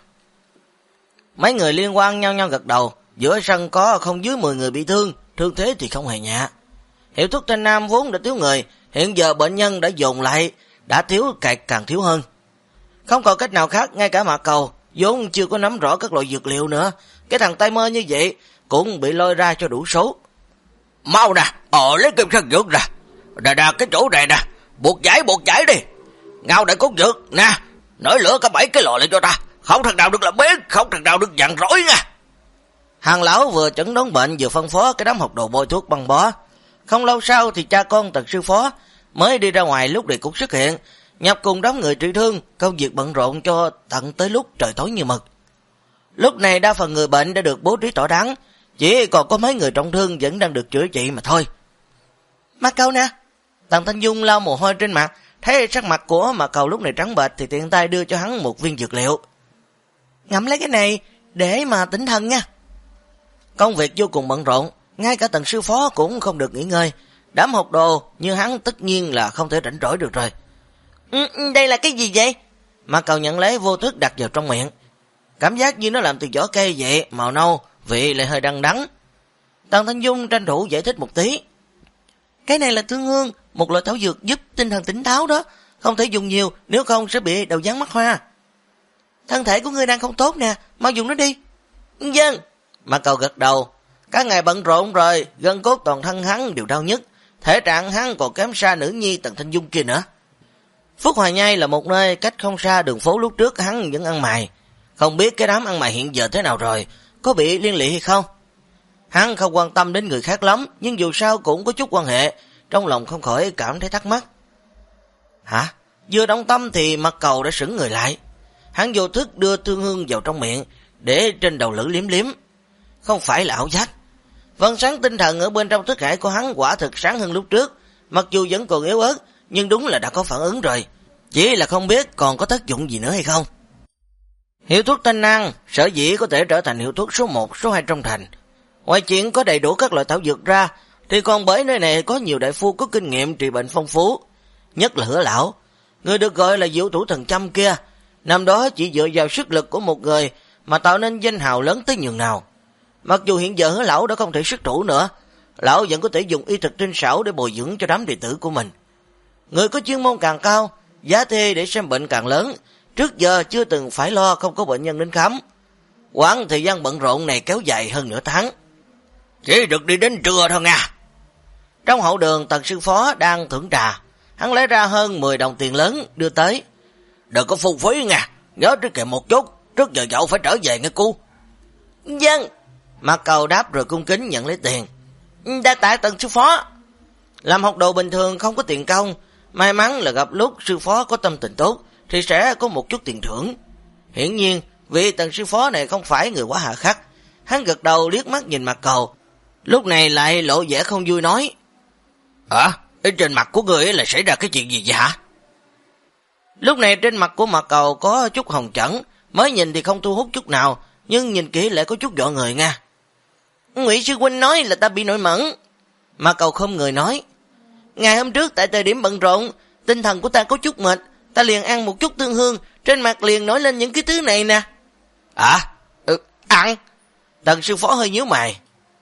Mấy người liên quan nhau gật đầu. Giữa sân có không dưới 10 người bị thương, thương thế thì không hề nhẹ. Hiệu thuốc Thanh Nam vốn đã thiếu người, hiện giờ bệnh nhân đã dồn lại, đã thiếu càng thiếu hơn. Không còn cách nào khác, ngay cả Mạc Cầu vốn chưa có nắm rõ các loại dược liệu nữa, cái thằng tay mơ như vậy cũng bị lôi ra cho đủ số. Mau nè, lấy kim sơn dược ra. Đà cái chỗ này nè, buộc giải đi. Ngao đại cốt dược nè, nổi lửa cả 7 cái lò lại cho ta, không thằng nào được làm bếp, không thằng nào được dặn rỗi nha. Hàng lão vừa chẩn đoán bệnh vừa phân phó cái đám học đồ bôi thuốc băng bó. Không lâu sau thì cha con Tần sư phó mới đi ra ngoài lúc này cũng xuất hiện, nhập cùng đám người trị thương, công việc bận rộn cho tận tới lúc trời tối như mực. Lúc này đa phần người bệnh đã được bố trí tỏa đáng, chỉ còn có mấy người trọng thương vẫn đang được chữa trị mà thôi. Mạc Cầu nè. Tần Thanh Dung lau mồ hôi trên mặt, thấy sắc mặt của Mạc Cầu lúc này trắng bệch thì tiện tay đưa cho hắn một viên dược liệu. Ngậm lấy cái này để mà tỉnh thần nha. Công việc vô cùng bận rộn, ngay cả Tần sư phó cũng không được nghỉ ngơi. Đám học đồ như hắn tất nhiên là không thể rảnh rỗi được rồi. Đây là cái gì vậy? Mạc Cầu nhận lấy vô thức đặt vào trong miệng. Cảm giác như nó làm từ vỏ cây vậy, màu nâu, vị lại hơi đắng đắng. Tần Thanh Dung tranh thủ giải thích một tí. Cái này là thương hương, một loại thảo dược giúp tinh thần tỉnh táo đó, không thể dùng nhiều, nếu không sẽ bị đầu váng mắt hoa. Thân thể của ngươi đang không tốt nè, mau dùng nó đi. Vâng. Mạc Cầu gật đầu. Các ngày bận rộn rồi, gân cốt toàn thân hắn đều đau nhức, thể trạng hắn còn kém xa nữ nhi Tần Thanh Dung kia nữa. Phúc Hòa Nhai là một nơi cách không xa đường phố lúc trước hắn vẫn ăn mày. Không biết cái đám ăn mày hiện giờ thế nào rồi, có bị liên lụy hay không? Hắn không quan tâm đến người khác lắm, nhưng dù sao cũng có chút quan hệ, trong lòng không khỏi cảm thấy thắc mắc. Hả? Vừa động tâm thì Mạc Cầu đã sững người lại. Hắn vô thức đưa thương hương vào trong miệng, để trên đầu lưỡi liếm liếm. Không phải là ảo giác. Vân sáng tinh thần ở bên trong thức hải của hắn quả thực sáng hơn lúc trước, mặc dù vẫn còn yếu ớt, nhưng đúng là đã có phản ứng rồi. Chỉ là không biết còn có tác dụng gì nữa hay không. Hiệu thuốc Thanh Năng sở dĩ có thể trở thành hiệu thuốc số 1, số 2 trong thành. Ngoài chuyện có đầy đủ các loại thảo dược ra, thì còn bởi nơi này có nhiều đại phu có kinh nghiệm trị bệnh phong phú. Nhất là Hứa lão, người được gọi là diệu thủ thần châm kia, năm đó chỉ dựa vào sức lực của một người mà tạo nên danh hào lớn tới nhường nào. Mặc dù hiện giờ Hứa lão đã không thể xuất thủ nữa, lão vẫn có thể dùng y thực tinh xảo để bồi dưỡng cho đám đệ tử của mình. Người có chuyên môn càng cao, giá thuê để xem bệnh càng lớn, trước giờ chưa từng phải lo không có bệnh nhân đến khám. Quãng thời gian bận rộn này kéo dài hơn nửa tháng. Chỉ được đi đến trưa thôi nha. Trong hậu đường, Tần sư phó đang thưởng trà, hắn lấy ra hơn 10 đồng tiền lớn đưa tới. Đừng có phung phí nha, nhớ trước kèm một chút, trước giờ dậu phải trở về nghe cô. Vâng. Mạc Cầu đáp rồi cung kính nhận lấy tiền. Đa tạ Tần sư phó. Làm học đồ bình thường không có tiền công, may mắn là gặp lúc sư phó có tâm tình tốt thì sẽ có một chút tiền thưởng. Hiển nhiên, vì Tần sư phó này không phải người quá hà khắc. Hắn gật đầu liếc mắt nhìn Mạc Cầu, lúc này lại lộ vẻ không vui nói: trên mặt của người là xảy ra cái chuyện gì vậy hả? Lúc này trên mặt của Mạc Cầu có chút hồng chẩn, mới nhìn thì không thu hút chút nào, nhưng nhìn kỹ lại có chút dọa người nha. Ngụy sư huynh nói là ta bị nổi mẩn. Mạc Cầu không người nói: ngày hôm trước tại thời điểm bận rộn, tinh thần của ta có chút mệt, ta liền ăn một chút tương hương, trên mặt liền nổi lên những cái thứ này nè. Ăn? Tần sư phó hơi nhíu mày.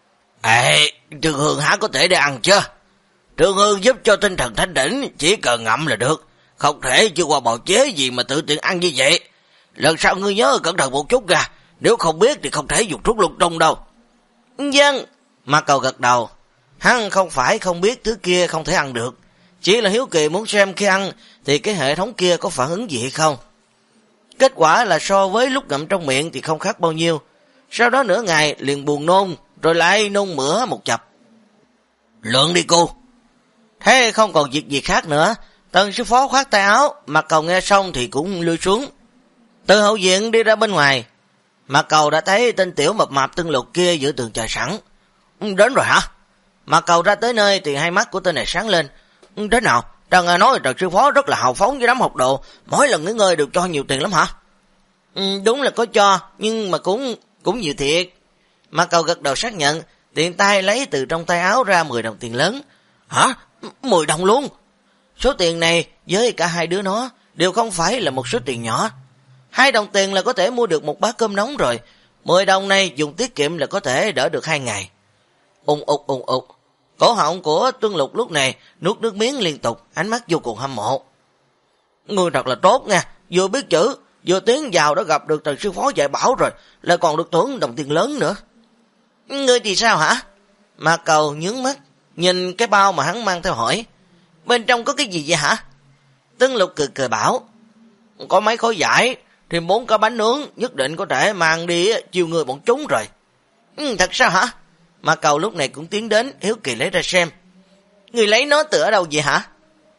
Tương hương hả, có thể để ăn chứ? Tương hương giúp cho tinh thần thanh đỉnh, chỉ cần ngậm là được, không thể chưa qua bào chế gì mà tự tiện ăn như vậy. Lần sau ngươi nhớ cẩn thận một chút ra, nếu không biết thì không thể dùng thuốc lục tung đâu. Vâng. Mạc Cầu gật đầu. Hắn không phải không biết thứ kia không thể ăn được, chỉ là hiếu kỳ muốn xem khi ăn thì cái hệ thống kia có phản ứng gì hay không. Kết quả là so với lúc ngậm trong miệng thì không khác bao nhiêu. Sau đó nửa ngày liền buồn nôn, rồi lại nôn mửa một chập. Lượng đi cô. Thế không còn việc gì khác nữa, Tần sư phó khoát tay áo, Mạc Cầu nghe xong thì cũng lui xuống. Từ hậu viện đi ra bên ngoài, Mạc Cầu đã thấy tên tiểu mập mạp Tân Lục kia giữa tường chờ sẵn. Đến rồi hả? Mạc Cầu ra tới nơi thì hai mắt của tên này sáng lên. Thế nào? Ta nghe nói Tần sư phó rất là hào phóng với đám học đồ, mỗi lần nghỉ ngơi được cho nhiều tiền lắm hả? Đúng là có cho, nhưng mà cũng nhiều thiệt. Mạc Cầu gật đầu xác nhận, tiện tay lấy từ trong tay áo ra 10 đồng tiền lớn. Hả? 10 đồng luôn? Số tiền này với cả hai đứa nó đều không phải là một số tiền nhỏ. 2 đồng tiền là có thể mua được một bát cơm nóng rồi. 10 đồng này dùng tiết kiệm là có thể đỡ được 2 ngày. Ung ục. Cổ họng của Tuân Lục lúc này nuốt nước miếng liên tục, ánh mắt vô cùng hâm mộ. Ngươi thật là tốt nha, vừa biết chữ, vừa tiến vào đã gặp được Tần sư phó dạy bảo rồi, lại còn được thưởng đồng tiền lớn nữa. Ngươi thì sao hả? Mạc Cầu nhướng mắt, nhìn cái bao mà hắn mang theo hỏi. Bên trong có cái gì vậy hả? Tuân Lục cười bảo. Có mấy khối vải, thêm 4 cái bánh nướng, nhất định có thể mang đi chiều người bọn chúng rồi. Thật sao hả? Mạc Cầu lúc này cũng tiến đến, hiếu kỳ lấy ra xem. Người lấy nó từ ở đâu vậy hả?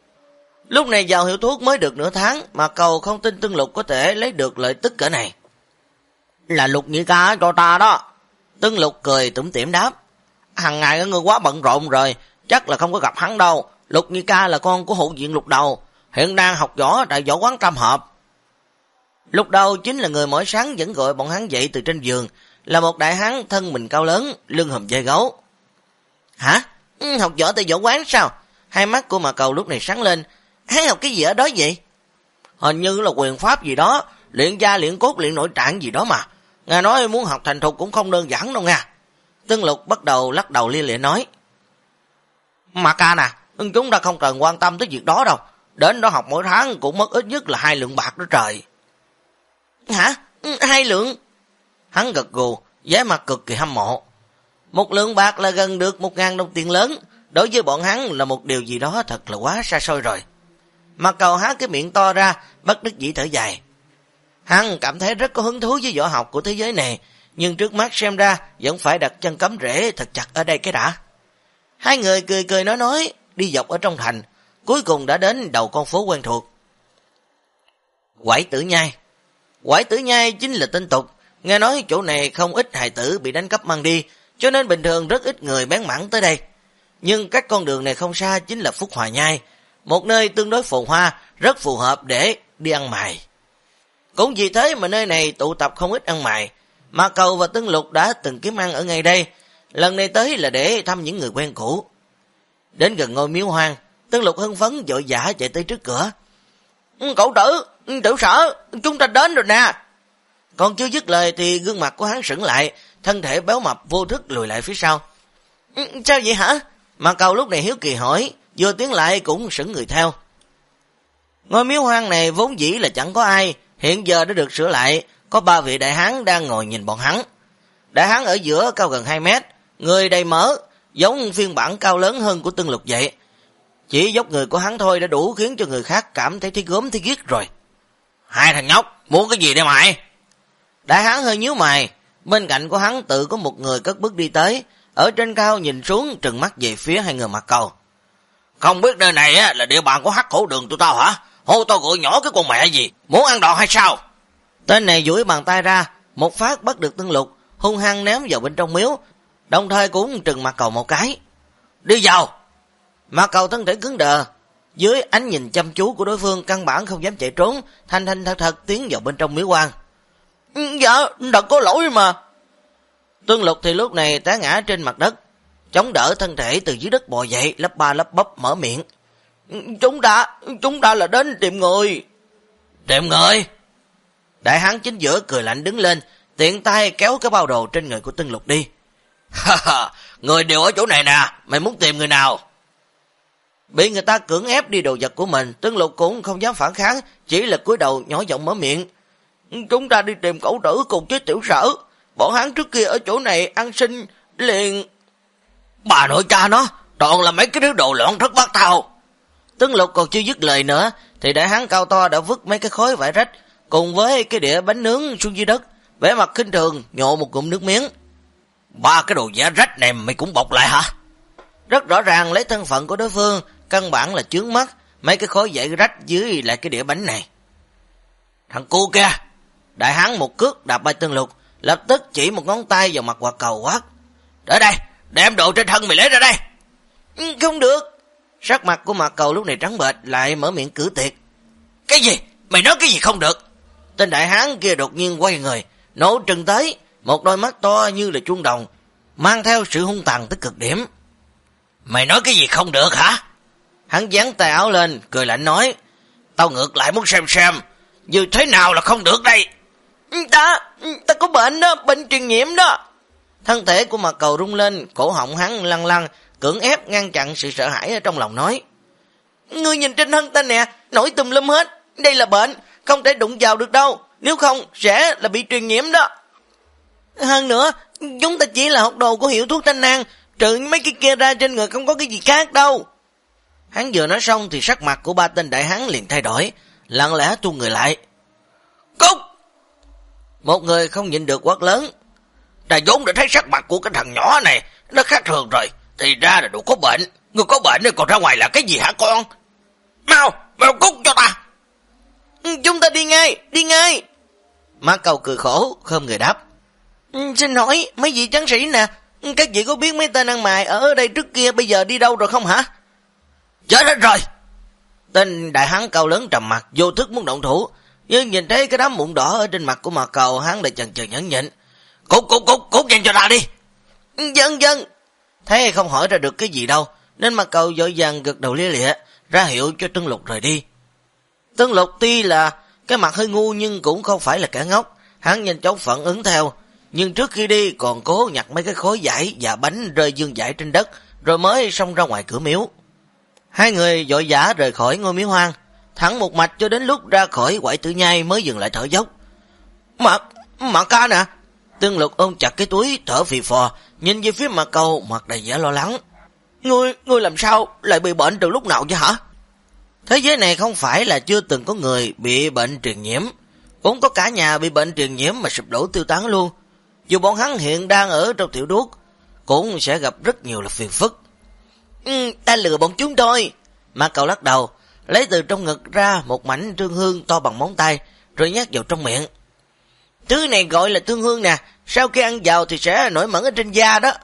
Lúc này vào hiệu thuốc mới được nửa tháng, Mạc Cầu không tin Tuân Lục có thể lấy được lợi tức cỡ này. Là Lục Nhị ca cho ta đó. Tuân Lục cười tủm tỉm đáp. Hằng ngày người quá bận rộn rồi, chắc là không có gặp hắn đâu. Lục Nhị ca là con của hộ viện Lục Đầu, hiện đang học võ tại võ quán Tam Hợp. Lục Đầu chính là người mỗi sáng vẫn gọi bọn hắn dậy từ trên giường, là một đại hán thân mình cao lớn, lưng hùm vai gấu. Hả? Học võ tại võ quán sao? Hai mắt của Mạc Cầu lúc này sáng lên. Hắn học cái gì ở đó vậy? Hình như là quyền pháp gì đó, luyện da, luyện cốt, luyện nội trạng gì đó mà. Nghe nói muốn học thành thục cũng không đơn giản đâu nha. Tân Lục bắt đầu lắc đầu lia lịa nói. Mạc ca nè, chúng ta không cần quan tâm tới việc đó đâu. Đến đó học mỗi tháng cũng mất ít nhất là 2 lượng bạc đó trời. Hả? 2 lượng? Hắn gật gù, vẻ mặt cực kỳ hâm mộ. 1 lượng bạc là gần được 1.000 đồng tiền lớn, đối với bọn hắn là một điều gì đó thật là quá xa xôi rồi. Mạc Cầu há cái miệng to ra, bất đắc dĩ thở dài. Hắn cảm thấy rất có hứng thú với võ học của thế giới này, nhưng trước mắt xem ra vẫn phải đặt chân cắm rễ thật chặt ở đây cái đã. Hai người cười nói, đi dọc ở trong thành, cuối cùng đã đến đầu con phố quen thuộc. Quải Tử Nhai. Quải Tử Nhai chính là tên tục, nghe nói chỗ này không ít hài tử bị đánh cắp mang đi, cho nên bình thường rất ít người bén mảng tới đây. Nhưng cách con đường này không xa chính là Phúc Hòa Nhai, một nơi tương đối phồn hoa, rất phù hợp để đi ăn mày. Cũng vì thế mà nơi này tụ tập không ít ăn mày. Mạc Cầu và Tuân Lục đã từng kiếm ăn ở ngay đây, lần này tới là để thăm những người quen cũ. Đến gần ngôi miếu hoang, Tuân Lục hưng phấn vội vã chạy tới trước cửa. Cậu tử, tiểu sở, chúng ta đến rồi nè. Còn chưa dứt lời thì gương mặt của hắn sững lại, thân thể béo mập vô thức lùi lại phía sau. Sao vậy hả? Mạc Cầu lúc này hiếu kỳ hỏi, vừa tiến lại cũng sững người theo. Ngôi miếu hoang này vốn dĩ là chẳng có ai, hiện giờ đã được sửa lại, có 3 vị đại hán đang ngồi nhìn bọn hắn. Đại hán ở giữa cao gần 2 mét, người đầy mỡ, giống phiên bản cao lớn hơn của Tuân Lục vậy. Chỉ dốc người của hắn thôi đã đủ khiến cho người khác cảm thấy thấy gớm thấy ghét rồi. Hai thằng nhóc, muốn cái gì đây mày? Đại hán hơi nhíu mày, bên cạnh của hắn tự có một người cất bước đi tới, ở trên cao nhìn xuống trừng mắt về phía hai người Mạc Cầu. Không biết nơi này á là địa bàn của Hắc Hổ Đường tụi tao hả? Hô to gọi nhỏ cái con mẹ gì? Muốn ăn đòn hay sao? Tên này duỗi bàn tay ra, một phát bắt được Tương Lục, hung hăng ném vào bên trong miếu, đồng thời cũng trừng Mạc Cầu một cái. Đi vào! Mạc Cầu thân thể cứng đờ, dưới ánh nhìn chăm chú của đối phương căn bản không dám chạy trốn, thanh thật tiến vào bên trong miếu quan. Dạ, thật có lỗi mà. Tương Lục thì lúc này té ngã trên mặt đất, chống đỡ thân thể từ dưới đất bò dậy, lắp ba lắp bắp mở miệng. Chúng ta là đến tìm người. Tìm người? Đại hán chính giữa cười lạnh đứng lên, tiện tay kéo cái bao đồ trên người của Tương Lục đi. Người đều ở chỗ này nè, mày muốn tìm người nào? Bị người ta cưỡng ép đi đồ vật của mình, Tương Lục cũng không dám phản kháng, chỉ là cúi đầu nhỏ giọng mở miệng. Chúng ta đi tìm cẩu tử cùng với Tiểu Sở, bọn hắn trước kia ở chỗ này ăn xin liền. Bà nội cha nó, toàn là mấy cái thứ đồ loạn thất bát thao. Tương Lục còn chưa dứt lời nữa, thì đại hán cao to đã vứt mấy cái khối vải rách cùng với cái đĩa bánh nướng xuống dưới đất, vẻ mặt khinh thường nhộ một ngụm nước miếng. Ba cái đồ giả rách này mày cũng bọc lại hả? Rất rõ ràng lấy thân phận của đối phương, căn bản là chướng mắt mấy cái khối vải rách dưới lại cái đĩa bánh này. Thằng cu kia! Đại hán một cước đạp bay Tương Lục, lập tức chỉ một ngón tay vào mặt Quả Cầu quát. Ở đây, đem đồ trên thân mày lấy ra đây. Không được. Sắc mặt của Mạc Cầu lúc này trắng bệch, lại mở miệng cử tuyệt. Cái gì? Mày nói cái gì không được? Tên đại hán kia đột nhiên quay người, nổ trừng tới, một đôi mắt to như là chuông đồng, mang theo sự hung tàn tới cực điểm. Mày nói cái gì không được hả? Hắn giáng tay áo lên, cười lạnh nói. Tao ngược lại muốn xem như thế nào là không được đây. Ta có bệnh đó, bệnh truyền nhiễm đó. Thân thể của Mạc Cầu rung lên, cổ họng hắn lăn lăn, cưỡng ép ngăn chặn sự sợ hãi ở trong lòng nói. Ngươi nhìn trên thân ta nè, nổi tùm lum hết. Đây là bệnh, không thể đụng vào được đâu, nếu không sẽ là bị truyền nhiễm đó. Hơn nữa, chúng ta chỉ là học đồ của hiệu thuốc Thanh An, trừ mấy cái kia ra trên người không có cái gì khác đâu. Hắn vừa nói xong thì sắc mặt của ba tên đại hán liền thay đổi, lặng lẽ thu người lại. Cút! Một người không nhịn được quát lớn. Ta vốn đã thấy sắc mặt của cái thằng nhỏ này nó khác thường rồi, thì ra là đủ có bệnh. Người có bệnh này còn ra ngoài là cái gì hả con? Mau cút cho ta. Chúng ta đi ngay. Mạc Cầu cười khổ, không người đáp. Xin hỏi mấy vị tráng sĩ nè, các vị có biết mấy tên ăn mày ở đây trước kia bây giờ đi đâu rồi không hả? Chết hết rồi. Tên đại hán cao lớn trầm mặt, vô thức muốn động thủ, nhưng nhìn thấy cái đám mụn đỏ ở trên mặt của Mạc Cầu, hắn lại chần chừ nhẫn nhịn. Cút nhanh cho ta đi. Dân. Thế không hỏi ra được cái gì đâu, nên Mạc Cầu vội vàng gật đầu lia lịa, ra hiệu cho Tương Lục rời đi. Tương Lục tuy là cái mặt hơi ngu nhưng cũng không phải là kẻ ngốc, hắn nhanh chóng phản ứng theo, nhưng trước khi đi còn cố nhặt mấy cái khối vải và bánh rơi vương vãi trên đất, rồi mới xông ra ngoài cửa miếu. Hai người vội vã rời khỏi ngôi miếu hoang, thẳng một mạch cho đến lúc ra khỏi quải tử nhai mới dừng lại thở dốc. Mạc ca nè. Tương Lục ôm chặt cái túi thở phì phò, nhìn về phía Mạc Cầu mặt đầy vẻ lo lắng. Ngươi làm sao lại bị bệnh từ lúc nào vậy hả? Thế giới này không phải là chưa từng có người bị bệnh truyền nhiễm, cũng có cả nhà bị bệnh truyền nhiễm mà sụp đổ tiêu tán luôn. Dù bọn hắn hiện đang ở trong tiểu đuốc, cũng sẽ gặp rất nhiều là phiền phức. Ta lừa bọn chúng thôi. Mạc Cầu lắc đầu, lấy từ trong ngực ra một mảnh trương hương to bằng móng tay, rồi nhét vào trong miệng. Thứ này gọi là thương hương nè, sau khi ăn vào thì sẽ nổi mẩn ở trên da đó.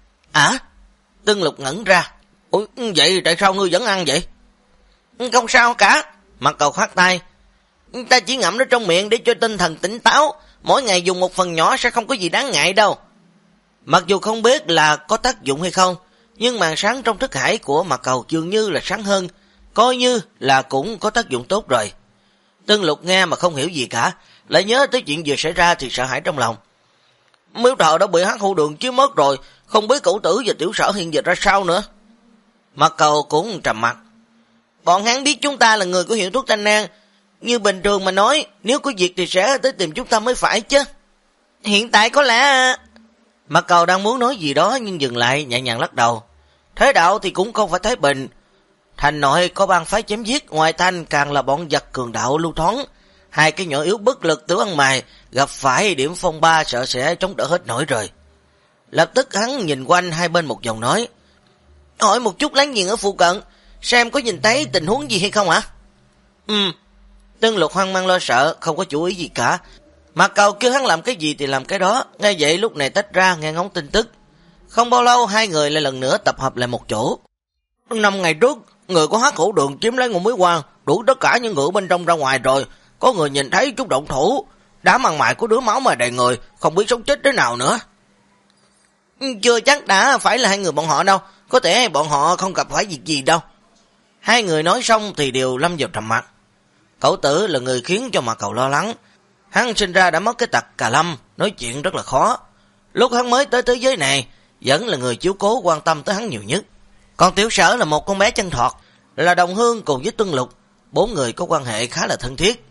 Tương Lục ngẩn ra. Ủa, vậy tại sao ngươi vẫn ăn vậy? Không sao cả. Mạc Cầu khoát tay. Ta chỉ ngậm nó trong miệng để cho tinh thần tỉnh táo, mỗi ngày dùng một phần nhỏ sẽ không có gì đáng ngại đâu. Mặc dù không biết là có tác dụng hay không, nhưng màn sáng trong thức hải của Mạc Cầu dường như là sáng hơn, coi như là cũng có tác dụng tốt rồi. Tương Lục nghe mà không hiểu gì cả, lại nhớ tới chuyện vừa xảy ra thì sợ hãi trong lòng. Miếu thờ đã bị Hắc Hổ Đường chiếm mất rồi, không biết Cẩu Tử và Tiểu Sở hiện giờ ra sao nữa. Mạc Cầu cũng trầm mặt. Bọn hắn biết chúng ta là người của hiệu thuốc Thanh An, như bình thường mà nói, nếu có việc thì sẽ tới tìm chúng ta mới phải chứ. Hiện tại có lẽ... Mạc Cầu đang muốn nói gì đó nhưng dừng lại, nhẹ nhàng lắc đầu. Thế đạo thì cũng không phải thái bình. Thành nội có bang phái chém giết, ngoài thành càng là bọn giặc cường đạo lưu thoáng. Hai cái nhỏ yếu bất lực tiểu ăn mày gặp phải điểm phong ba sợ sẽ chống đỡ hết nổi rồi. Lập tức hắn nhìn quanh hai bên một vòng nói. Hỏi một chút láng giềng ở phụ cận, xem có nhìn thấy tình huống gì hay không hả? Tân Lục hoang mang lo sợ, không có chú ý gì cả. Mạc Cầu kêu hắn làm cái gì thì làm cái đó. Nghe vậy lúc này tách ra nghe ngóng tin tức. Không bao lâu hai người lại lần nữa tập hợp lại một chỗ. 5 ngày trước, người của Hắc Hổ Đường chiếm lấy ngôi miếu quan, đuổi tất cả những người bên trong ra ngoài rồi. Có người nhìn thấy chút động thủ, đám ăn mày của đứa máu mà đầy người, không biết sống chết thế nào nữa. Chưa chắc đã phải là hai người bọn họ đâu, có thể bọn họ không gặp phải việc gì đâu. Hai người nói xong thì đều lâm vào trầm mặc. Cậu Tử là người khiến cho Mạc Cầu lo lắng. Hắn sinh ra đã mất cái tật cà lâm, nói chuyện rất là khó. Lúc hắn mới tới thế giới này, vẫn là người chiếu cố quan tâm tới hắn nhiều nhất. Còn Tiểu Sở là một con bé chân thọt, là đồng hương cùng với Tuân Lục. 4 người có quan hệ khá là thân thiết.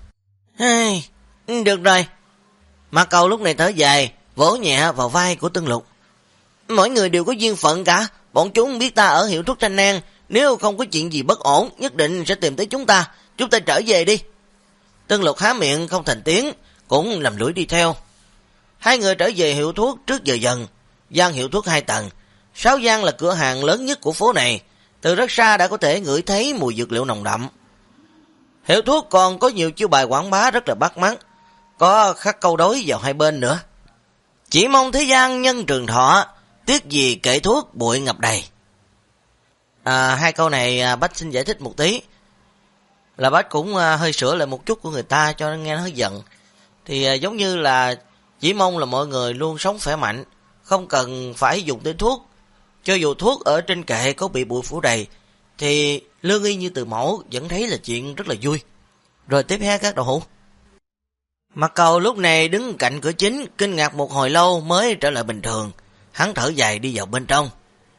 Được rồi. Mạc Cầu lúc này thở dài, vỗ nhẹ vào vai của Tuân Lục. Mỗi người đều có duyên phận cả, bọn chúng biết ta ở hiệu thuốc Thanh An, nếu không có chuyện gì bất ổn, nhất định sẽ tìm tới chúng ta trở về đi. Tuân Lục há miệng không thành tiếng, cũng làm lưỡi đi theo. Hai người trở về hiệu thuốc trước giờ dần. Gian hiệu thuốc 2 tầng, 6 gian là cửa hàng lớn nhất của phố này, từ rất xa đã có thể ngửi thấy mùi dược liệu nồng đậm. Hiệu thuốc còn có nhiều chiêu bài quảng bá rất là bắt mắt, có khắc câu đối vào hai bên nữa. Chỉ mong thế gian nhân trường thọ, tiếc gì kệ thuốc bụi ngập đầy. Hai câu này Bách xin giải thích một tí. Là Bách cũng hơi sửa lại một chút của người ta cho nên nghe nó hơi giận. Thì giống như là chỉ mong là mọi người luôn sống khỏe mạnh, không cần phải dùng tới thuốc. Cho dù thuốc ở trên kệ có bị bụi phủ đầy, thì lương y như từ mẫu vẫn thấy là chuyện rất là vui. Rồi tiếp theo các đầu hữu. Mạc Cầu lúc này đứng cạnh cửa chính, kinh ngạc một hồi lâu mới trở lại bình thường. Hắn thở dài đi vào bên trong.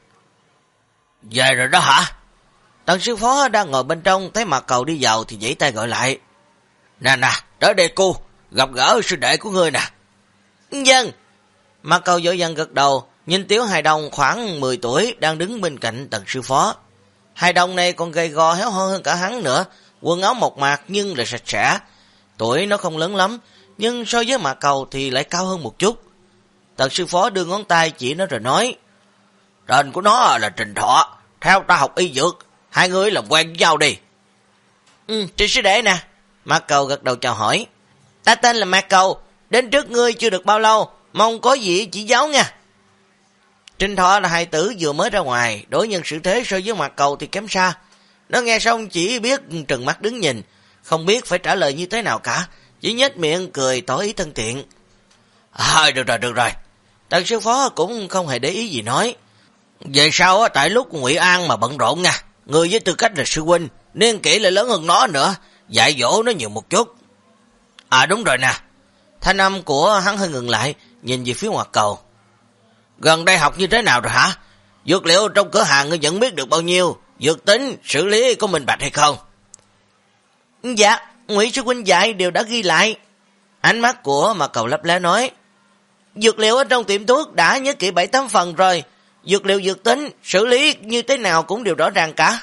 Về rồi đó hả? Tần sư phó đang ngồi bên trong, thấy Mạc Cầu đi vào thì giãy tay gọi lại. Nè, tới đây cô, gặp gỡ sư đệ của ngươi nè. Vâng. Mạc Cầu vội vàng gật đầu, nhìn Tiểu Hài Đồng khoảng 10 tuổi đang đứng bên cạnh Tần sư phó. Hài Đồng này còn gầy gò héo hon hơn cả hắn nữa, quần áo mộc mạc nhưng là sạch sẽ. Tuổi nó không lớn lắm, nhưng so với Mạc Cầu thì lại cao hơn một chút. Tần sư phó đưa ngón tay chỉ nó rồi nói. Tên của nó là Trình Thọ, theo ta học y dược, hai người làm quen với nhau đi. Trình sư đệ nè. Mạc Cầu gật đầu chào hỏi. Ta tên là Mạc Cầu, đến trước ngươi chưa được bao lâu, mong có gì chỉ giáo nha. Trình Thọ là hài tử vừa mới ra ngoài, đối nhân xử thế so với Mạc Cầu thì kém xa. Nó nghe xong chỉ biết trừng mắt đứng nhìn, không biết phải trả lời như thế nào cả, chỉ nhếch miệng cười tỏ ý thân thiện. Được rồi. Tần sư phó cũng không hề để ý gì nói. Về sau tại lúc Ngụy An mà bận rộn nha, người với tư cách là sư huynh, niên kỷ lại lớn hơn nó nữa, dạy dỗ nó nhiều một chút. Đúng rồi nè. Thanh âm của hắn hơi ngừng lại, nhìn về phía Mạc Cầu. Gần đây học như thế nào rồi hả? Dược liệu trong cửa hàng ngươi vẫn biết được bao nhiêu, dược tính, xử lý có minh bạch hay không? Dạ, Ngụy sư huynh dạy đều đã ghi lại. Ánh mắt của Mạc Cầu lấp lé nói. Dược liệu ở trong tiệm thuốc đã nhớ kỹ 7-8 phần rồi, dược liệu dược tính, xử lý như thế nào cũng đều rõ ràng cả.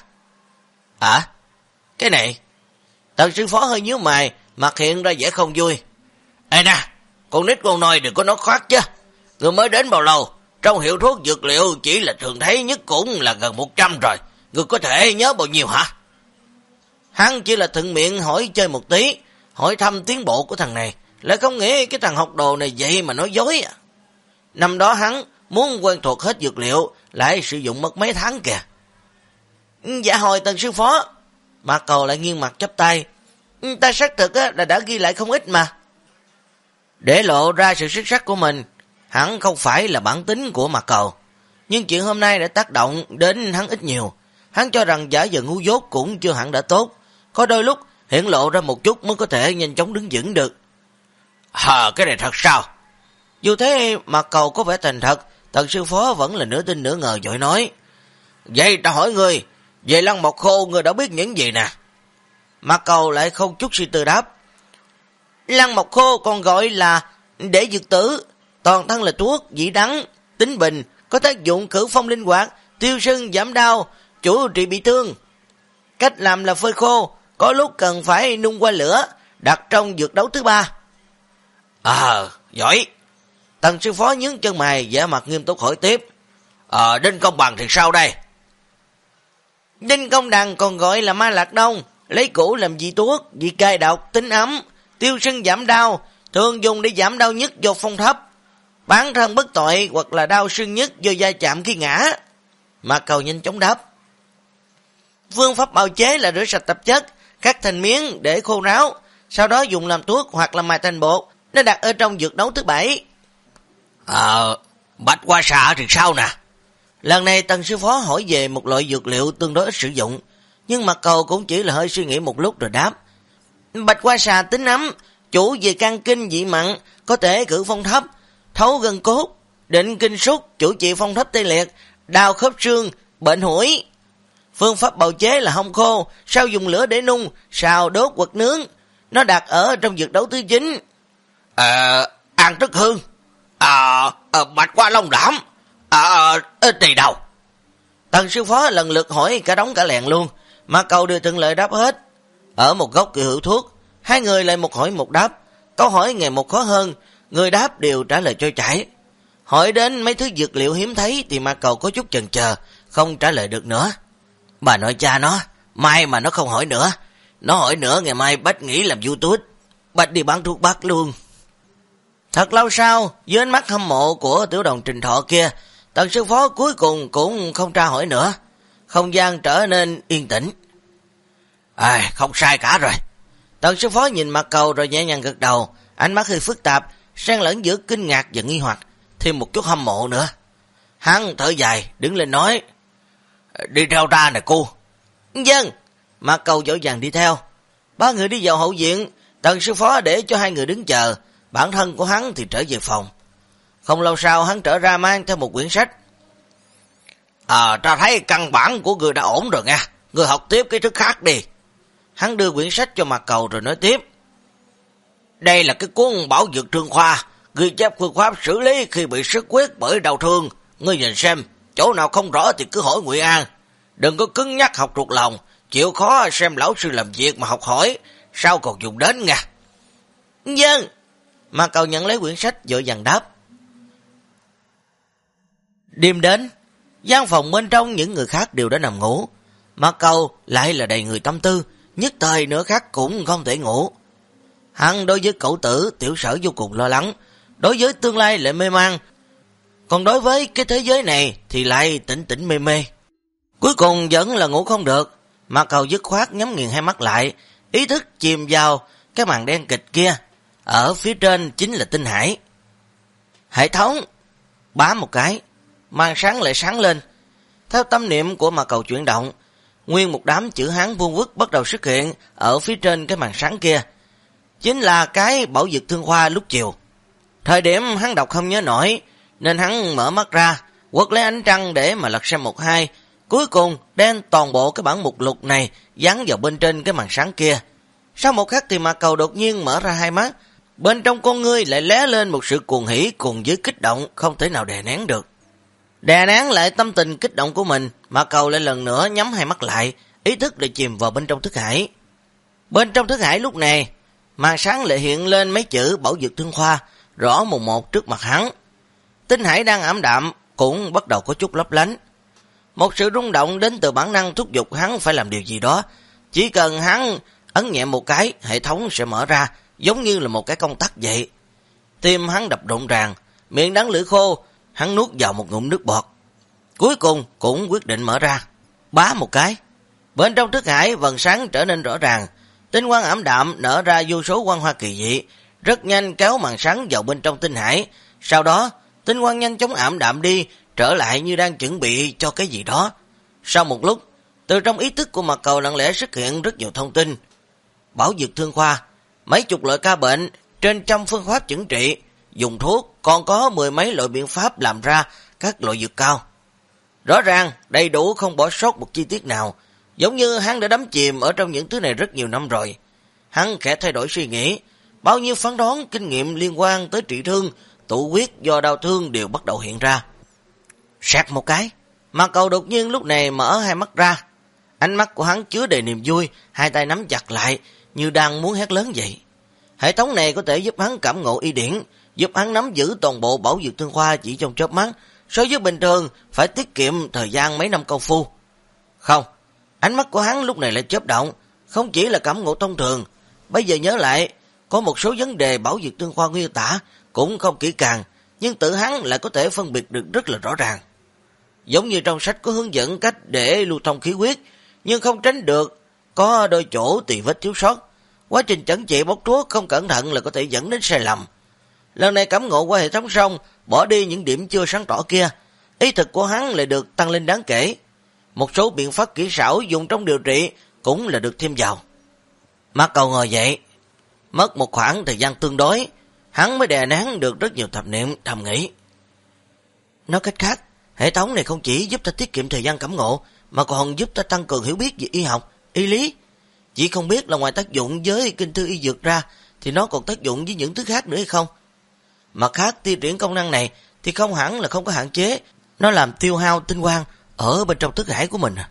Cái này? Tần sư phó hơi nhíu mày, mặt hiện ra vẻ không vui. Ê nè, con nít con nói đừng có nói khoác chứ. Người mới đến bao lâu, trong hiệu thuốc dược liệu chỉ là thường thấy nhất cũng là gần 100 rồi. Người có thể nhớ bao nhiêu hả? Hắn chỉ là thuận miệng hỏi chơi một tí, hỏi thăm tiến bộ của thằng này, lại không nghĩ cái thằng học đồ này vậy mà nói dối à. Năm đó hắn muốn quen thuộc hết dược liệu, lại sử dụng mất mấy tháng kìa. Dạ hồi Tần sư phó. Mạc Cầu lại nghiêng mặt chắp tay. Ta xác thực là đã ghi lại không ít mà. Để lộ ra sự xuất sắc của mình, hẳn không phải là bản tính của Mạc Cầu. Nhưng chuyện hôm nay đã tác động đến hắn ít nhiều. Hắn cho rằng giả vờ ngu dốt cũng chưa hẳn đã tốt. Có đôi lúc hiện lộ ra một chút mới có thể nhanh chóng đứng vững được. Cái này thật sao? Dù thế Mạc Cầu có vẻ thành thật, Tần sư phó vẫn là nửa tin nửa ngờ vội nói. Vậy ta hỏi ngươi, về Lăng Mộc Khô ngươi đã biết những gì nè? Mạc Cầu lại không chút suy tư đáp. Lăng Mộc Khô còn gọi là để dược tử, toàn thân là thuốc, vị đắng, tính bình, có tác dụng khử phong linh hoạt, tiêu sưng, giảm đau, chủ trị bị thương. Cách làm là phơi khô, có lúc cần phải nung qua lửa, đặt trong dược đấu thứ 3. Giỏi. Tần sư phó nhướng chân mày, vẻ mặt nghiêm túc hỏi tiếp. Đinh Công Bằng thì sao đây? Đinh công đằng còn gọi là ma lạc đông, lấy củ làm vị thuốc, vị cay độc, tính ấm, tiêu sưng giảm đau, thường dùng để giảm đau nhức do phong thấp, bản thân bất tội hoặc là đau sưng nhức do va chạm khi ngã. Mạc Cầu nhanh chóng đáp. Phương pháp bào chế là rửa sạch tạp chất, cắt thành miếng để khô ráo, sau đó dùng làm thuốc hoặc là mài thành bột, nó đặt ở trong dược nấu thứ 7. Bạch hoa xạ thì sao nè? Lần này Tần sư phó hỏi về một loại dược liệu tương đối ít sử dụng, nhưng Mạc Cầu cũng chỉ là hơi suy nghĩ một lúc rồi đáp. Bạch hoa xà tính ấm, chủ về căn kinh dị mặn, có thể cử phong thấp, thấu gân cốt, định kinh súc, chủ trị phong thấp tê liệt, đau khớp xương, bệnh hủi. Phương pháp bào chế là hong khô, sau dùng lửa để nung, xào đốt hoặc nướng. Nó đặt ở trong dược đấu thứ 9. Ăn rất hương. Bạch hoa long đảm. Tỳ đầu. Tần sư phó lần lượt hỏi cả đống cả lèn luôn. Mạc Cầu đưa từng lời đáp hết. Ở một góc cửa hữu thuốc, hai người lại một hỏi một đáp. Câu hỏi ngày một khó hơn, người đáp đều trả lời trôi chảy. Hỏi đến mấy thứ dược liệu hiếm thấy thì Mạc Cầu có chút chần chờ, không trả lời được nữa. Bà nội cha nó, mai mà nó không hỏi nữa. Nó hỏi nữa ngày mai Bách nghỉ làm YouTube, Bách đi bán thuốc bắc luôn. Thật lâu sau, dưới ánh mắt hâm mộ của tiểu đồng Trình Thọ kia, Tần sư phó cuối cùng cũng không tra hỏi nữa. Không gian trở nên yên tĩnh. Không sai cả rồi. Tần sư phó nhìn Mạc Cầu rồi nhẹ nhàng gật đầu, ánh mắt hơi phức tạp, xen lẫn giữa kinh ngạc và nghi hoặc, thêm một chút hâm mộ nữa. Hắn thở dài, đứng lên nói. Đi theo ta nè cô. Vâng. Mạc Cầu dỗ dàng đi theo. Ba người đi vào hậu viện, Tần sư phó để cho hai người đứng chờ, bản thân của hắn thì trở về phòng. Không lâu sau hắn trở ra mang theo một quyển sách. Ta thấy căn bản của người đã ổn rồi nha, người học tiếp cái thứ khác đi. Hắn đưa quyển sách cho Mạc Cầu rồi nói tiếp. Đây là cái cuốn Bảo Dược Trương Khoa, ghi chép phương pháp xử lý khi bị sức huyết bởi đau thương. Ngươi nhìn xem, chỗ nào không rõ thì cứ hỏi Ngụy An. Đừng có cứng nhắc học thuộc lòng, chịu khó xem lão sư làm việc mà học hỏi, sao còn dùng đến nha. Vâng. Mạc Cầu nhận lấy quyển sách vội vàng đáp. Đêm đến, gian phòng bên trong những người khác đều đã nằm ngủ. Mạc Cầu lại là đầy người tâm tư, nhất thời nửa khắc cũng không thể ngủ. Hắn đối với cậu tử Tiểu Sở vô cùng lo lắng, đối với tương lai lại mê man, còn đối với cái thế giới này thì lại tỉnh tỉnh mê mê. Cuối cùng vẫn là ngủ không được. Mạc Cầu dứt khoát nhắm nghiền hai mắt lại, ý thức chìm vào cái màn đen kịch kia. Ở phía trên chính là tinh hải. Hệ thống bám một cái, màn sáng lại sáng lên. Theo tâm niệm của Mạc Cầu chuyển động, nguyên một đám chữ Hán vuông vức bắt đầu xuất hiện ở phía trên cái màn sáng kia. Chính là cái Bảo Dược Thương Khoa lúc chiều. Thời điểm hắn đọc không nhớ nổi, nên hắn mở mắt ra, quật lấy ánh trăng để mà lật xem một hai. Cuối cùng đem toàn bộ cái bản mục lục này dán vào bên trên cái màn sáng kia. Sau một khắc thì Mạc Cầu đột nhiên mở ra hai mắt, bên trong con ngươi lại lóe lên một sự cuồng hỉ cùng với kích động không thể nào đè nén được. Đè nén lại tâm tình kích động của mình, Mạc Cầu lại lần nữa nhắm hai mắt lại, ý thức lại chìm vào bên trong thức hải. Bên trong thức hải lúc này, màn sáng lại hiện lên mấy chữ Bảo Dược Thương Khoa, rõ mồn một trước mặt hắn. Tinh hải đang ảm đạm, cũng bắt đầu có chút lấp lánh. Một sự rung động đến từ bản năng thúc giục hắn phải làm điều gì đó. Chỉ cần hắn ấn nhẹ một cái, hệ thống sẽ mở ra, giống như là một cái công tắc vậy. Tim hắn đập rộn ràng, miệng đắng lưỡi khô, hắn nuốt vào một ngụm nước bọt. Cuối cùng cũng quyết định mở ra. Bá một cái, bên trong thức hải vầng sáng trở nên rõ ràng. Tinh quang ảm đạm nở ra vô số quang hoa kỳ dị, rất nhanh kéo màn sáng vào bên trong tinh hải. Sau đó, tinh quang nhanh chóng ảm đạm đi, trở lại như đang chuẩn bị cho cái gì đó. Sau một lúc, từ trong ý thức của Mạc Cầu lặng lẽ xuất hiện rất nhiều thông tin. Bảo Dược Thương Khoa, mấy chục loại ca bệnh, trên trăm phương pháp chẩn trị, dùng thuốc, còn có mười mấy loại biện pháp làm ra các loại dược cao. Rõ ràng, đầy đủ không bỏ sót một chi tiết nào, giống như hắn đã đắm chìm ở trong những thứ này rất nhiều năm rồi. Hắn khẽ thay đổi suy nghĩ, bao nhiêu phán đoán, kinh nghiệm liên quan tới trị thương, tụ huyết do đau thương đều bắt đầu hiện ra. Sạc một cái, Mạc Cầu đột nhiên lúc này mở hai mắt ra. Ánh mắt của hắn chứa đầy niềm vui, hai tay nắm chặt lại, như đang muốn hét lớn vậy. Hệ thống này có thể giúp hắn cảm ngộ y điển, giúp hắn nắm giữ toàn bộ Bảo Dược Thương Khoa chỉ trong chớp mắt, so với bình thường phải tiết kiệm thời gian mấy năm công phu. Không, Ánh mắt của hắn lúc này lại chớp động, không chỉ là cảm ngộ thông thường, bây giờ nhớ lại, có một số vấn đề Bảo Dược Tương Khoa miêu tả cũng không kỹ càng, nhưng tự hắn lại có thể phân biệt được rất là rõ ràng. Giống như trong sách có hướng dẫn cách để lưu thông khí huyết, nhưng không tránh được, có đôi chỗ tỳ vết thiếu sót. Quá trình chẩn trị bốc thuốc không cẩn thận là có thể dẫn đến sai lầm. Lần này cảm ngộ qua hệ thống xong, bỏ đi những điểm chưa sáng tỏ kia, ý thực của hắn lại được tăng lên đáng kể. Một số biện pháp kỹ xảo dùng trong điều trị cũng là được thêm vào. Mạc Cầu ngồi dậy, mất một khoảng thời gian tương đối, hắn mới đè nén được rất nhiều thập niệm, thầm nghĩ. Nói cách khác, hệ thống này không chỉ giúp ta tiết kiệm thời gian cảm ngộ, mà còn giúp ta tăng cường hiểu biết về y học, y lý. Chỉ không biết là ngoài tác dụng với kinh thư y dược ra, thì nó còn tác dụng với những thứ khác nữa hay không? Mặt khác, thi triển công năng này thì không hẳn là không có hạn chế, nó làm tiêu hao tinh quang ở bên trong thức hải của mình.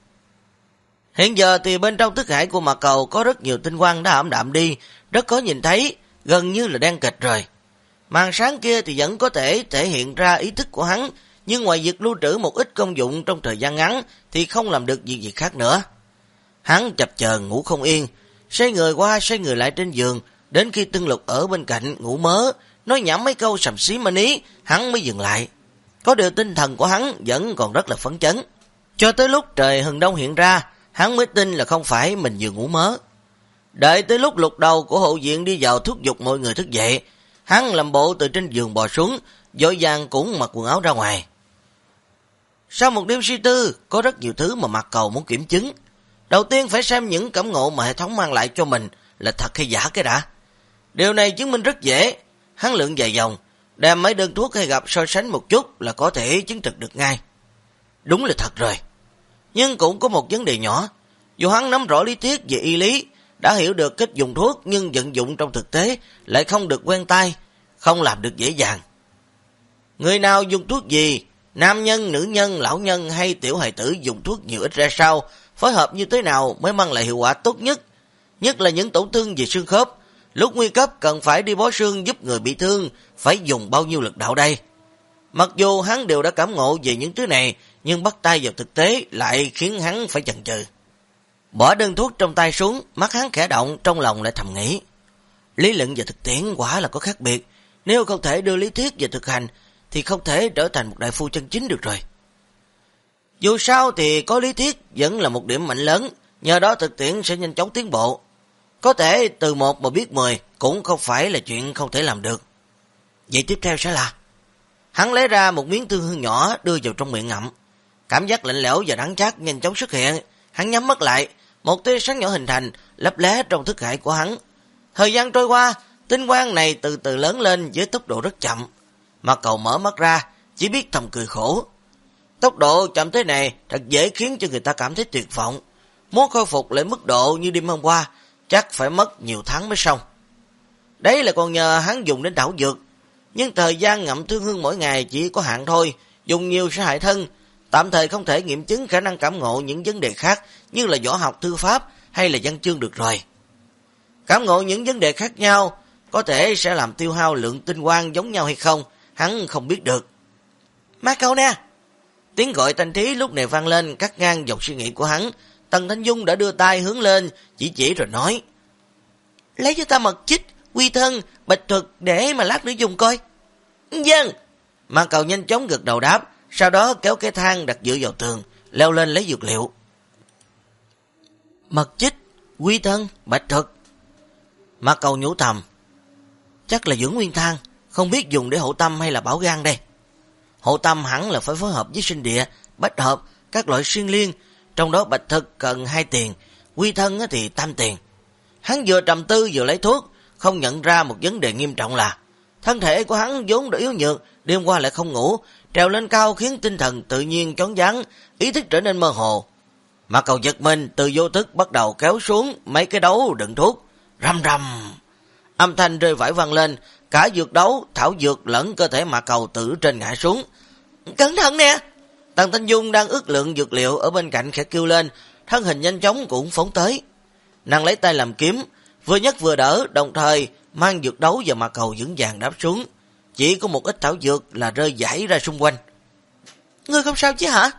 Hiện giờ thì bên trong thức hải của Mạc Cầu có rất nhiều tinh quang đã ảm đạm đi, rất khó nhìn thấy, gần như là đen kịch rồi. Màn sáng kia thì vẫn có thể thể hiện ra ý thức của hắn, nhưng ngoài việc lưu trữ một ít công dụng trong thời gian ngắn thì không làm được việc gì khác nữa. Hắn chập chờn ngủ không yên, xoay người qua xoay người lại trên giường, đến khi Tương Lục ở bên cạnh ngủ mớ, nói nhảm mấy câu sầm xí manh ý, hắn mới dừng lại. Có điều tinh thần của hắn vẫn còn rất là phấn chấn. Cho tới lúc trời hừng đông hiện ra, hắn mới tin là không phải mình vừa ngủ mớ. Đợi tới lúc Lục Đầu của hộ viện đi vào thúc giục mọi người thức dậy, hắn làm bộ từ trên giường bò xuống, vội vàng cũng mặc quần áo ra ngoài. Sau một đêm suy tư, có rất nhiều thứ mà Mạc Cầu muốn kiểm chứng. Đầu tiên phải xem những cảm ngộ mà hệ thống mang lại cho mình là thật hay giả cái đã. Điều này chứng minh rất dễ. Hắn lượn vài vòng, đem mấy đơn thuốc hay gặp so sánh một chút là có thể chứng thực được ngay. Đúng là thật rồi. Nhưng cũng có một vấn đề nhỏ. Dù hắn nắm rõ lý thuyết về y lý, đã hiểu được cách dùng thuốc, nhưng vận dụng trong thực tế lại không được quen tay, không làm được dễ dàng. Người nào dùng thuốc gì, nam nhân, nữ nhân, lão nhân hay tiểu hài tử dùng thuốc nhiều ít ra sao, phối hợp như thế nào mới mang lại hiệu quả tốt nhất. Nhất là những tổn thương về xương khớp, lúc nguy cấp cần phải đi bó xương giúp người bị thương, phải dùng bao nhiêu lực đạo đây. Mặc dù hắn đều đã cảm ngộ về những thứ này, nhưng bắt tay vào thực tế lại khiến hắn phải chần chừ. Bỏ đơn thuốc trong tay xuống, mắt hắn khẽ động, trong lòng lại thầm nghĩ. Lý luận và thực tiễn quả là có khác biệt, nếu không thể đưa lý thuyết và thực hành, thì không thể trở thành một đại phu chân chính được rồi. Dù sao thì có lý thuyết vẫn là một điểm mạnh lớn, nhờ đó thực tiễn sẽ nhanh chóng tiến bộ. Có thể từ 1 mà biết 10 cũng không phải là chuyện không thể làm được. Vậy tiếp theo sẽ là... Hắn lấy ra một miếng tương hương nhỏ đưa vào trong miệng ngậm. Cảm giác lạnh lẽo và đắng chát nhanh chóng xuất hiện. Hắn nhắm mắt lại, một tia sáng nhỏ hình thành, lấp lé trong thức hải của hắn. Thời gian trôi qua, tinh quang này từ từ lớn lên với tốc độ rất chậm. Mạc Cầu mở mắt ra, chỉ biết thầm cười khổ. Tốc độ chậm thế này thật dễ khiến cho người ta cảm thấy tuyệt vọng. Muốn khôi phục lại mức độ như đêm hôm qua, chắc phải mất nhiều tháng mới xong. Đấy là còn nhờ hắn dùng đến thảo dược. Nhưng thời gian ngậm tương hương mỗi ngày chỉ có hạn thôi, dùng nhiều sẽ hại thân. Tạm thời không thể nghiệm chứng khả năng cảm ngộ những vấn đề khác như là võ học, thư pháp hay là văn chương được rồi. Cảm ngộ những vấn đề khác nhau có thể sẽ làm tiêu hao lượng tinh quang giống nhau hay không, hắn không biết được. Mạc Cầu nè! Tiếng gọi thanh thí lúc này vang lên, cắt ngang dòng suy nghĩ của hắn. Tần Thanh Dung đã đưa tay hướng lên, chỉ rồi nói. Lấy cho ta mật chích, quy thân, bạch thuật để mà lát nữa dùng coi. Vâng! Mạc Cầu nhanh chóng gật đầu đáp, sau đó kéo cái thang đặt dựa vào tường, leo lên lấy dược liệu. Mật chích, quy thân, bạch thuật. Mạc Cầu nhủ thầm. Chắc là dưỡng nguyên thang, không biết dùng để hộ tâm hay là bảo gan đây. Hộ tâm hẳn là phải phối hợp với sinh địa, bách hợp, các loại xuyên liên, trong đó bạch thực cần 2 tiền, quy thân thì 8 tiền. Hắn vừa trầm tư vừa lấy thuốc, không nhận ra một vấn đề nghiêm trọng là thân thể của hắn vốn đã yếu nhược, đêm qua lại không ngủ, trèo lên cao khiến tinh thần tự nhiên choáng váng, ý thức trở nên mơ hồ. Mạc Cầu giật mình, từ vô thức bắt đầu kéo xuống mấy cái đấu đựng thuốc. Rầm rầm, âm thanh rơi vãi vang lên, cả dược đấu, thảo dược lẫn cơ thể Mạc Cầu từ trên ngã xuống. Cẩn thận nè! Tần Thanh Dung đang ước lượng dược liệu ở bên cạnh khẽ kêu lên, thân hình nhanh chóng cũng phóng tới. Nàng lấy tay làm kiếm, vừa nhấc vừa đỡ, đồng thời mang dược đấu và Mạc Cầu vững vàng đáp xuống. Chỉ có một ít thảo dược là rơi rải ra xung quanh. Ngươi không sao chứ hả?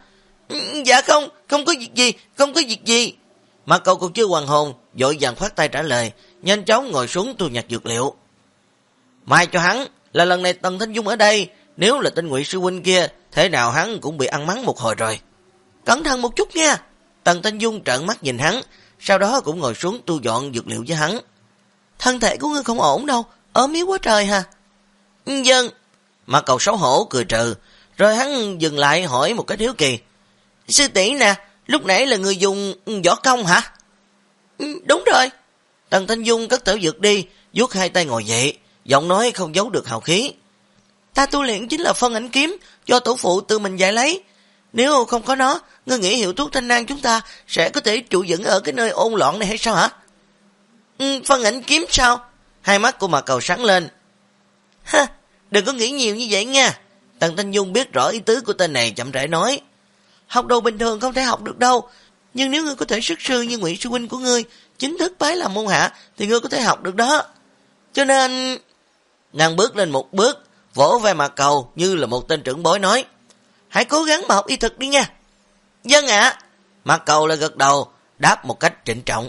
Dạ không có việc gì, không có việc gì. Mạc Cầu còn chưa hoàn hồn, vội vàng khoát tay trả lời, nhanh chóng ngồi xuống thu nhặt dược liệu. Mai cho hắn, là lần này Tần Thanh Dung ở đây, nếu là tên Ngụy sư huynh kia, thế nào hắn cũng bị ăn mắng một hồi rồi. Cẩn thận một chút nha. Tần Thanh Dung trợn mắt nhìn hắn, sau đó cũng ngồi xuống tu dọn dược liệu với hắn. Thân thể của ngươi không ổn đâu, ốm yếu quá trời ha. Vâng. Mạc Cầu xấu hổ cười trừ, rồi hắn dừng lại hỏi một cái hiếu kỳ. Sư tỷ nè, lúc nãy là người dùng võ công hả? Đúng rồi. Tần Thanh Dung cất tẩu dược đi, vuốt hai tay ngồi dậy, giọng nói không giấu được hào khí. Ta tu luyện chính là phân ảnh kiếm, do tổ phụ tự mình dạy lấy. Nếu không có nó, ngươi nghĩ hiệu thuốc Thanh Nang chúng ta sẽ có thể trụ vững ở cái nơi ôn loạn này hay sao hả? Phân ảnh kiếm sao? Hai mắt của Mạc Cầu sáng lên. Ha, đừng có nghĩ nhiều như vậy nha. Tần Thanh Dung biết rõ ý tứ của tên này, chậm rãi nói. Học đồ bình thường không thể học được đâu, nhưng nếu ngươi có thể xuất sư như Ngụy sư huynh của ngươi, chính thức bái làm môn hạ, thì ngươi có thể học được đó. Cho nên... Nàng bước lên một bước, vỗ vai Mạc Cầu như là một tên trưởng bối nói. Hãy cố gắng mà học y thực đi nha. Vâng ạ. Mạc Cầu lại gật đầu, đáp một cách trịnh trọng.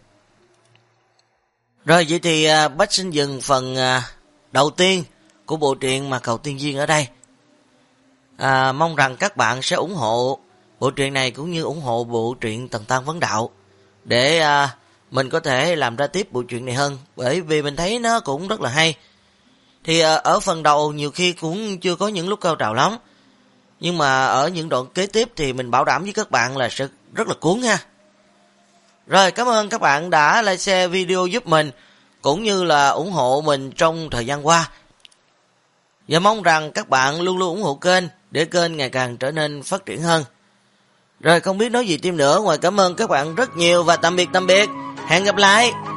Rồi vậy thì Bách xin dừng phần đầu tiên của bộ truyện Mạc Cầu Tiên Duyên ở đây. Mong rằng các bạn sẽ ủng hộ bộ truyện này cũng như ủng hộ bộ truyện Tần Tăng Vấn Đạo để mình có thể làm ra tiếp bộ truyện này hơn, bởi vì mình thấy nó cũng rất là hay. Thì ở phần đầu nhiều khi cũng chưa có những lúc cao trào lắm, nhưng mà ở những đoạn kế tiếp thì mình bảo đảm với các bạn là sẽ rất là cuốn ha. Rồi, cảm ơn các bạn đã like share video giúp mình, cũng như là ủng hộ mình trong thời gian qua. Và mong rằng các bạn luôn luôn ủng hộ kênh, để kênh ngày càng trở nên phát triển hơn. Rồi, không biết nói gì thêm nữa, ngoài cảm ơn các bạn rất nhiều và tạm biệt. Hẹn gặp lại.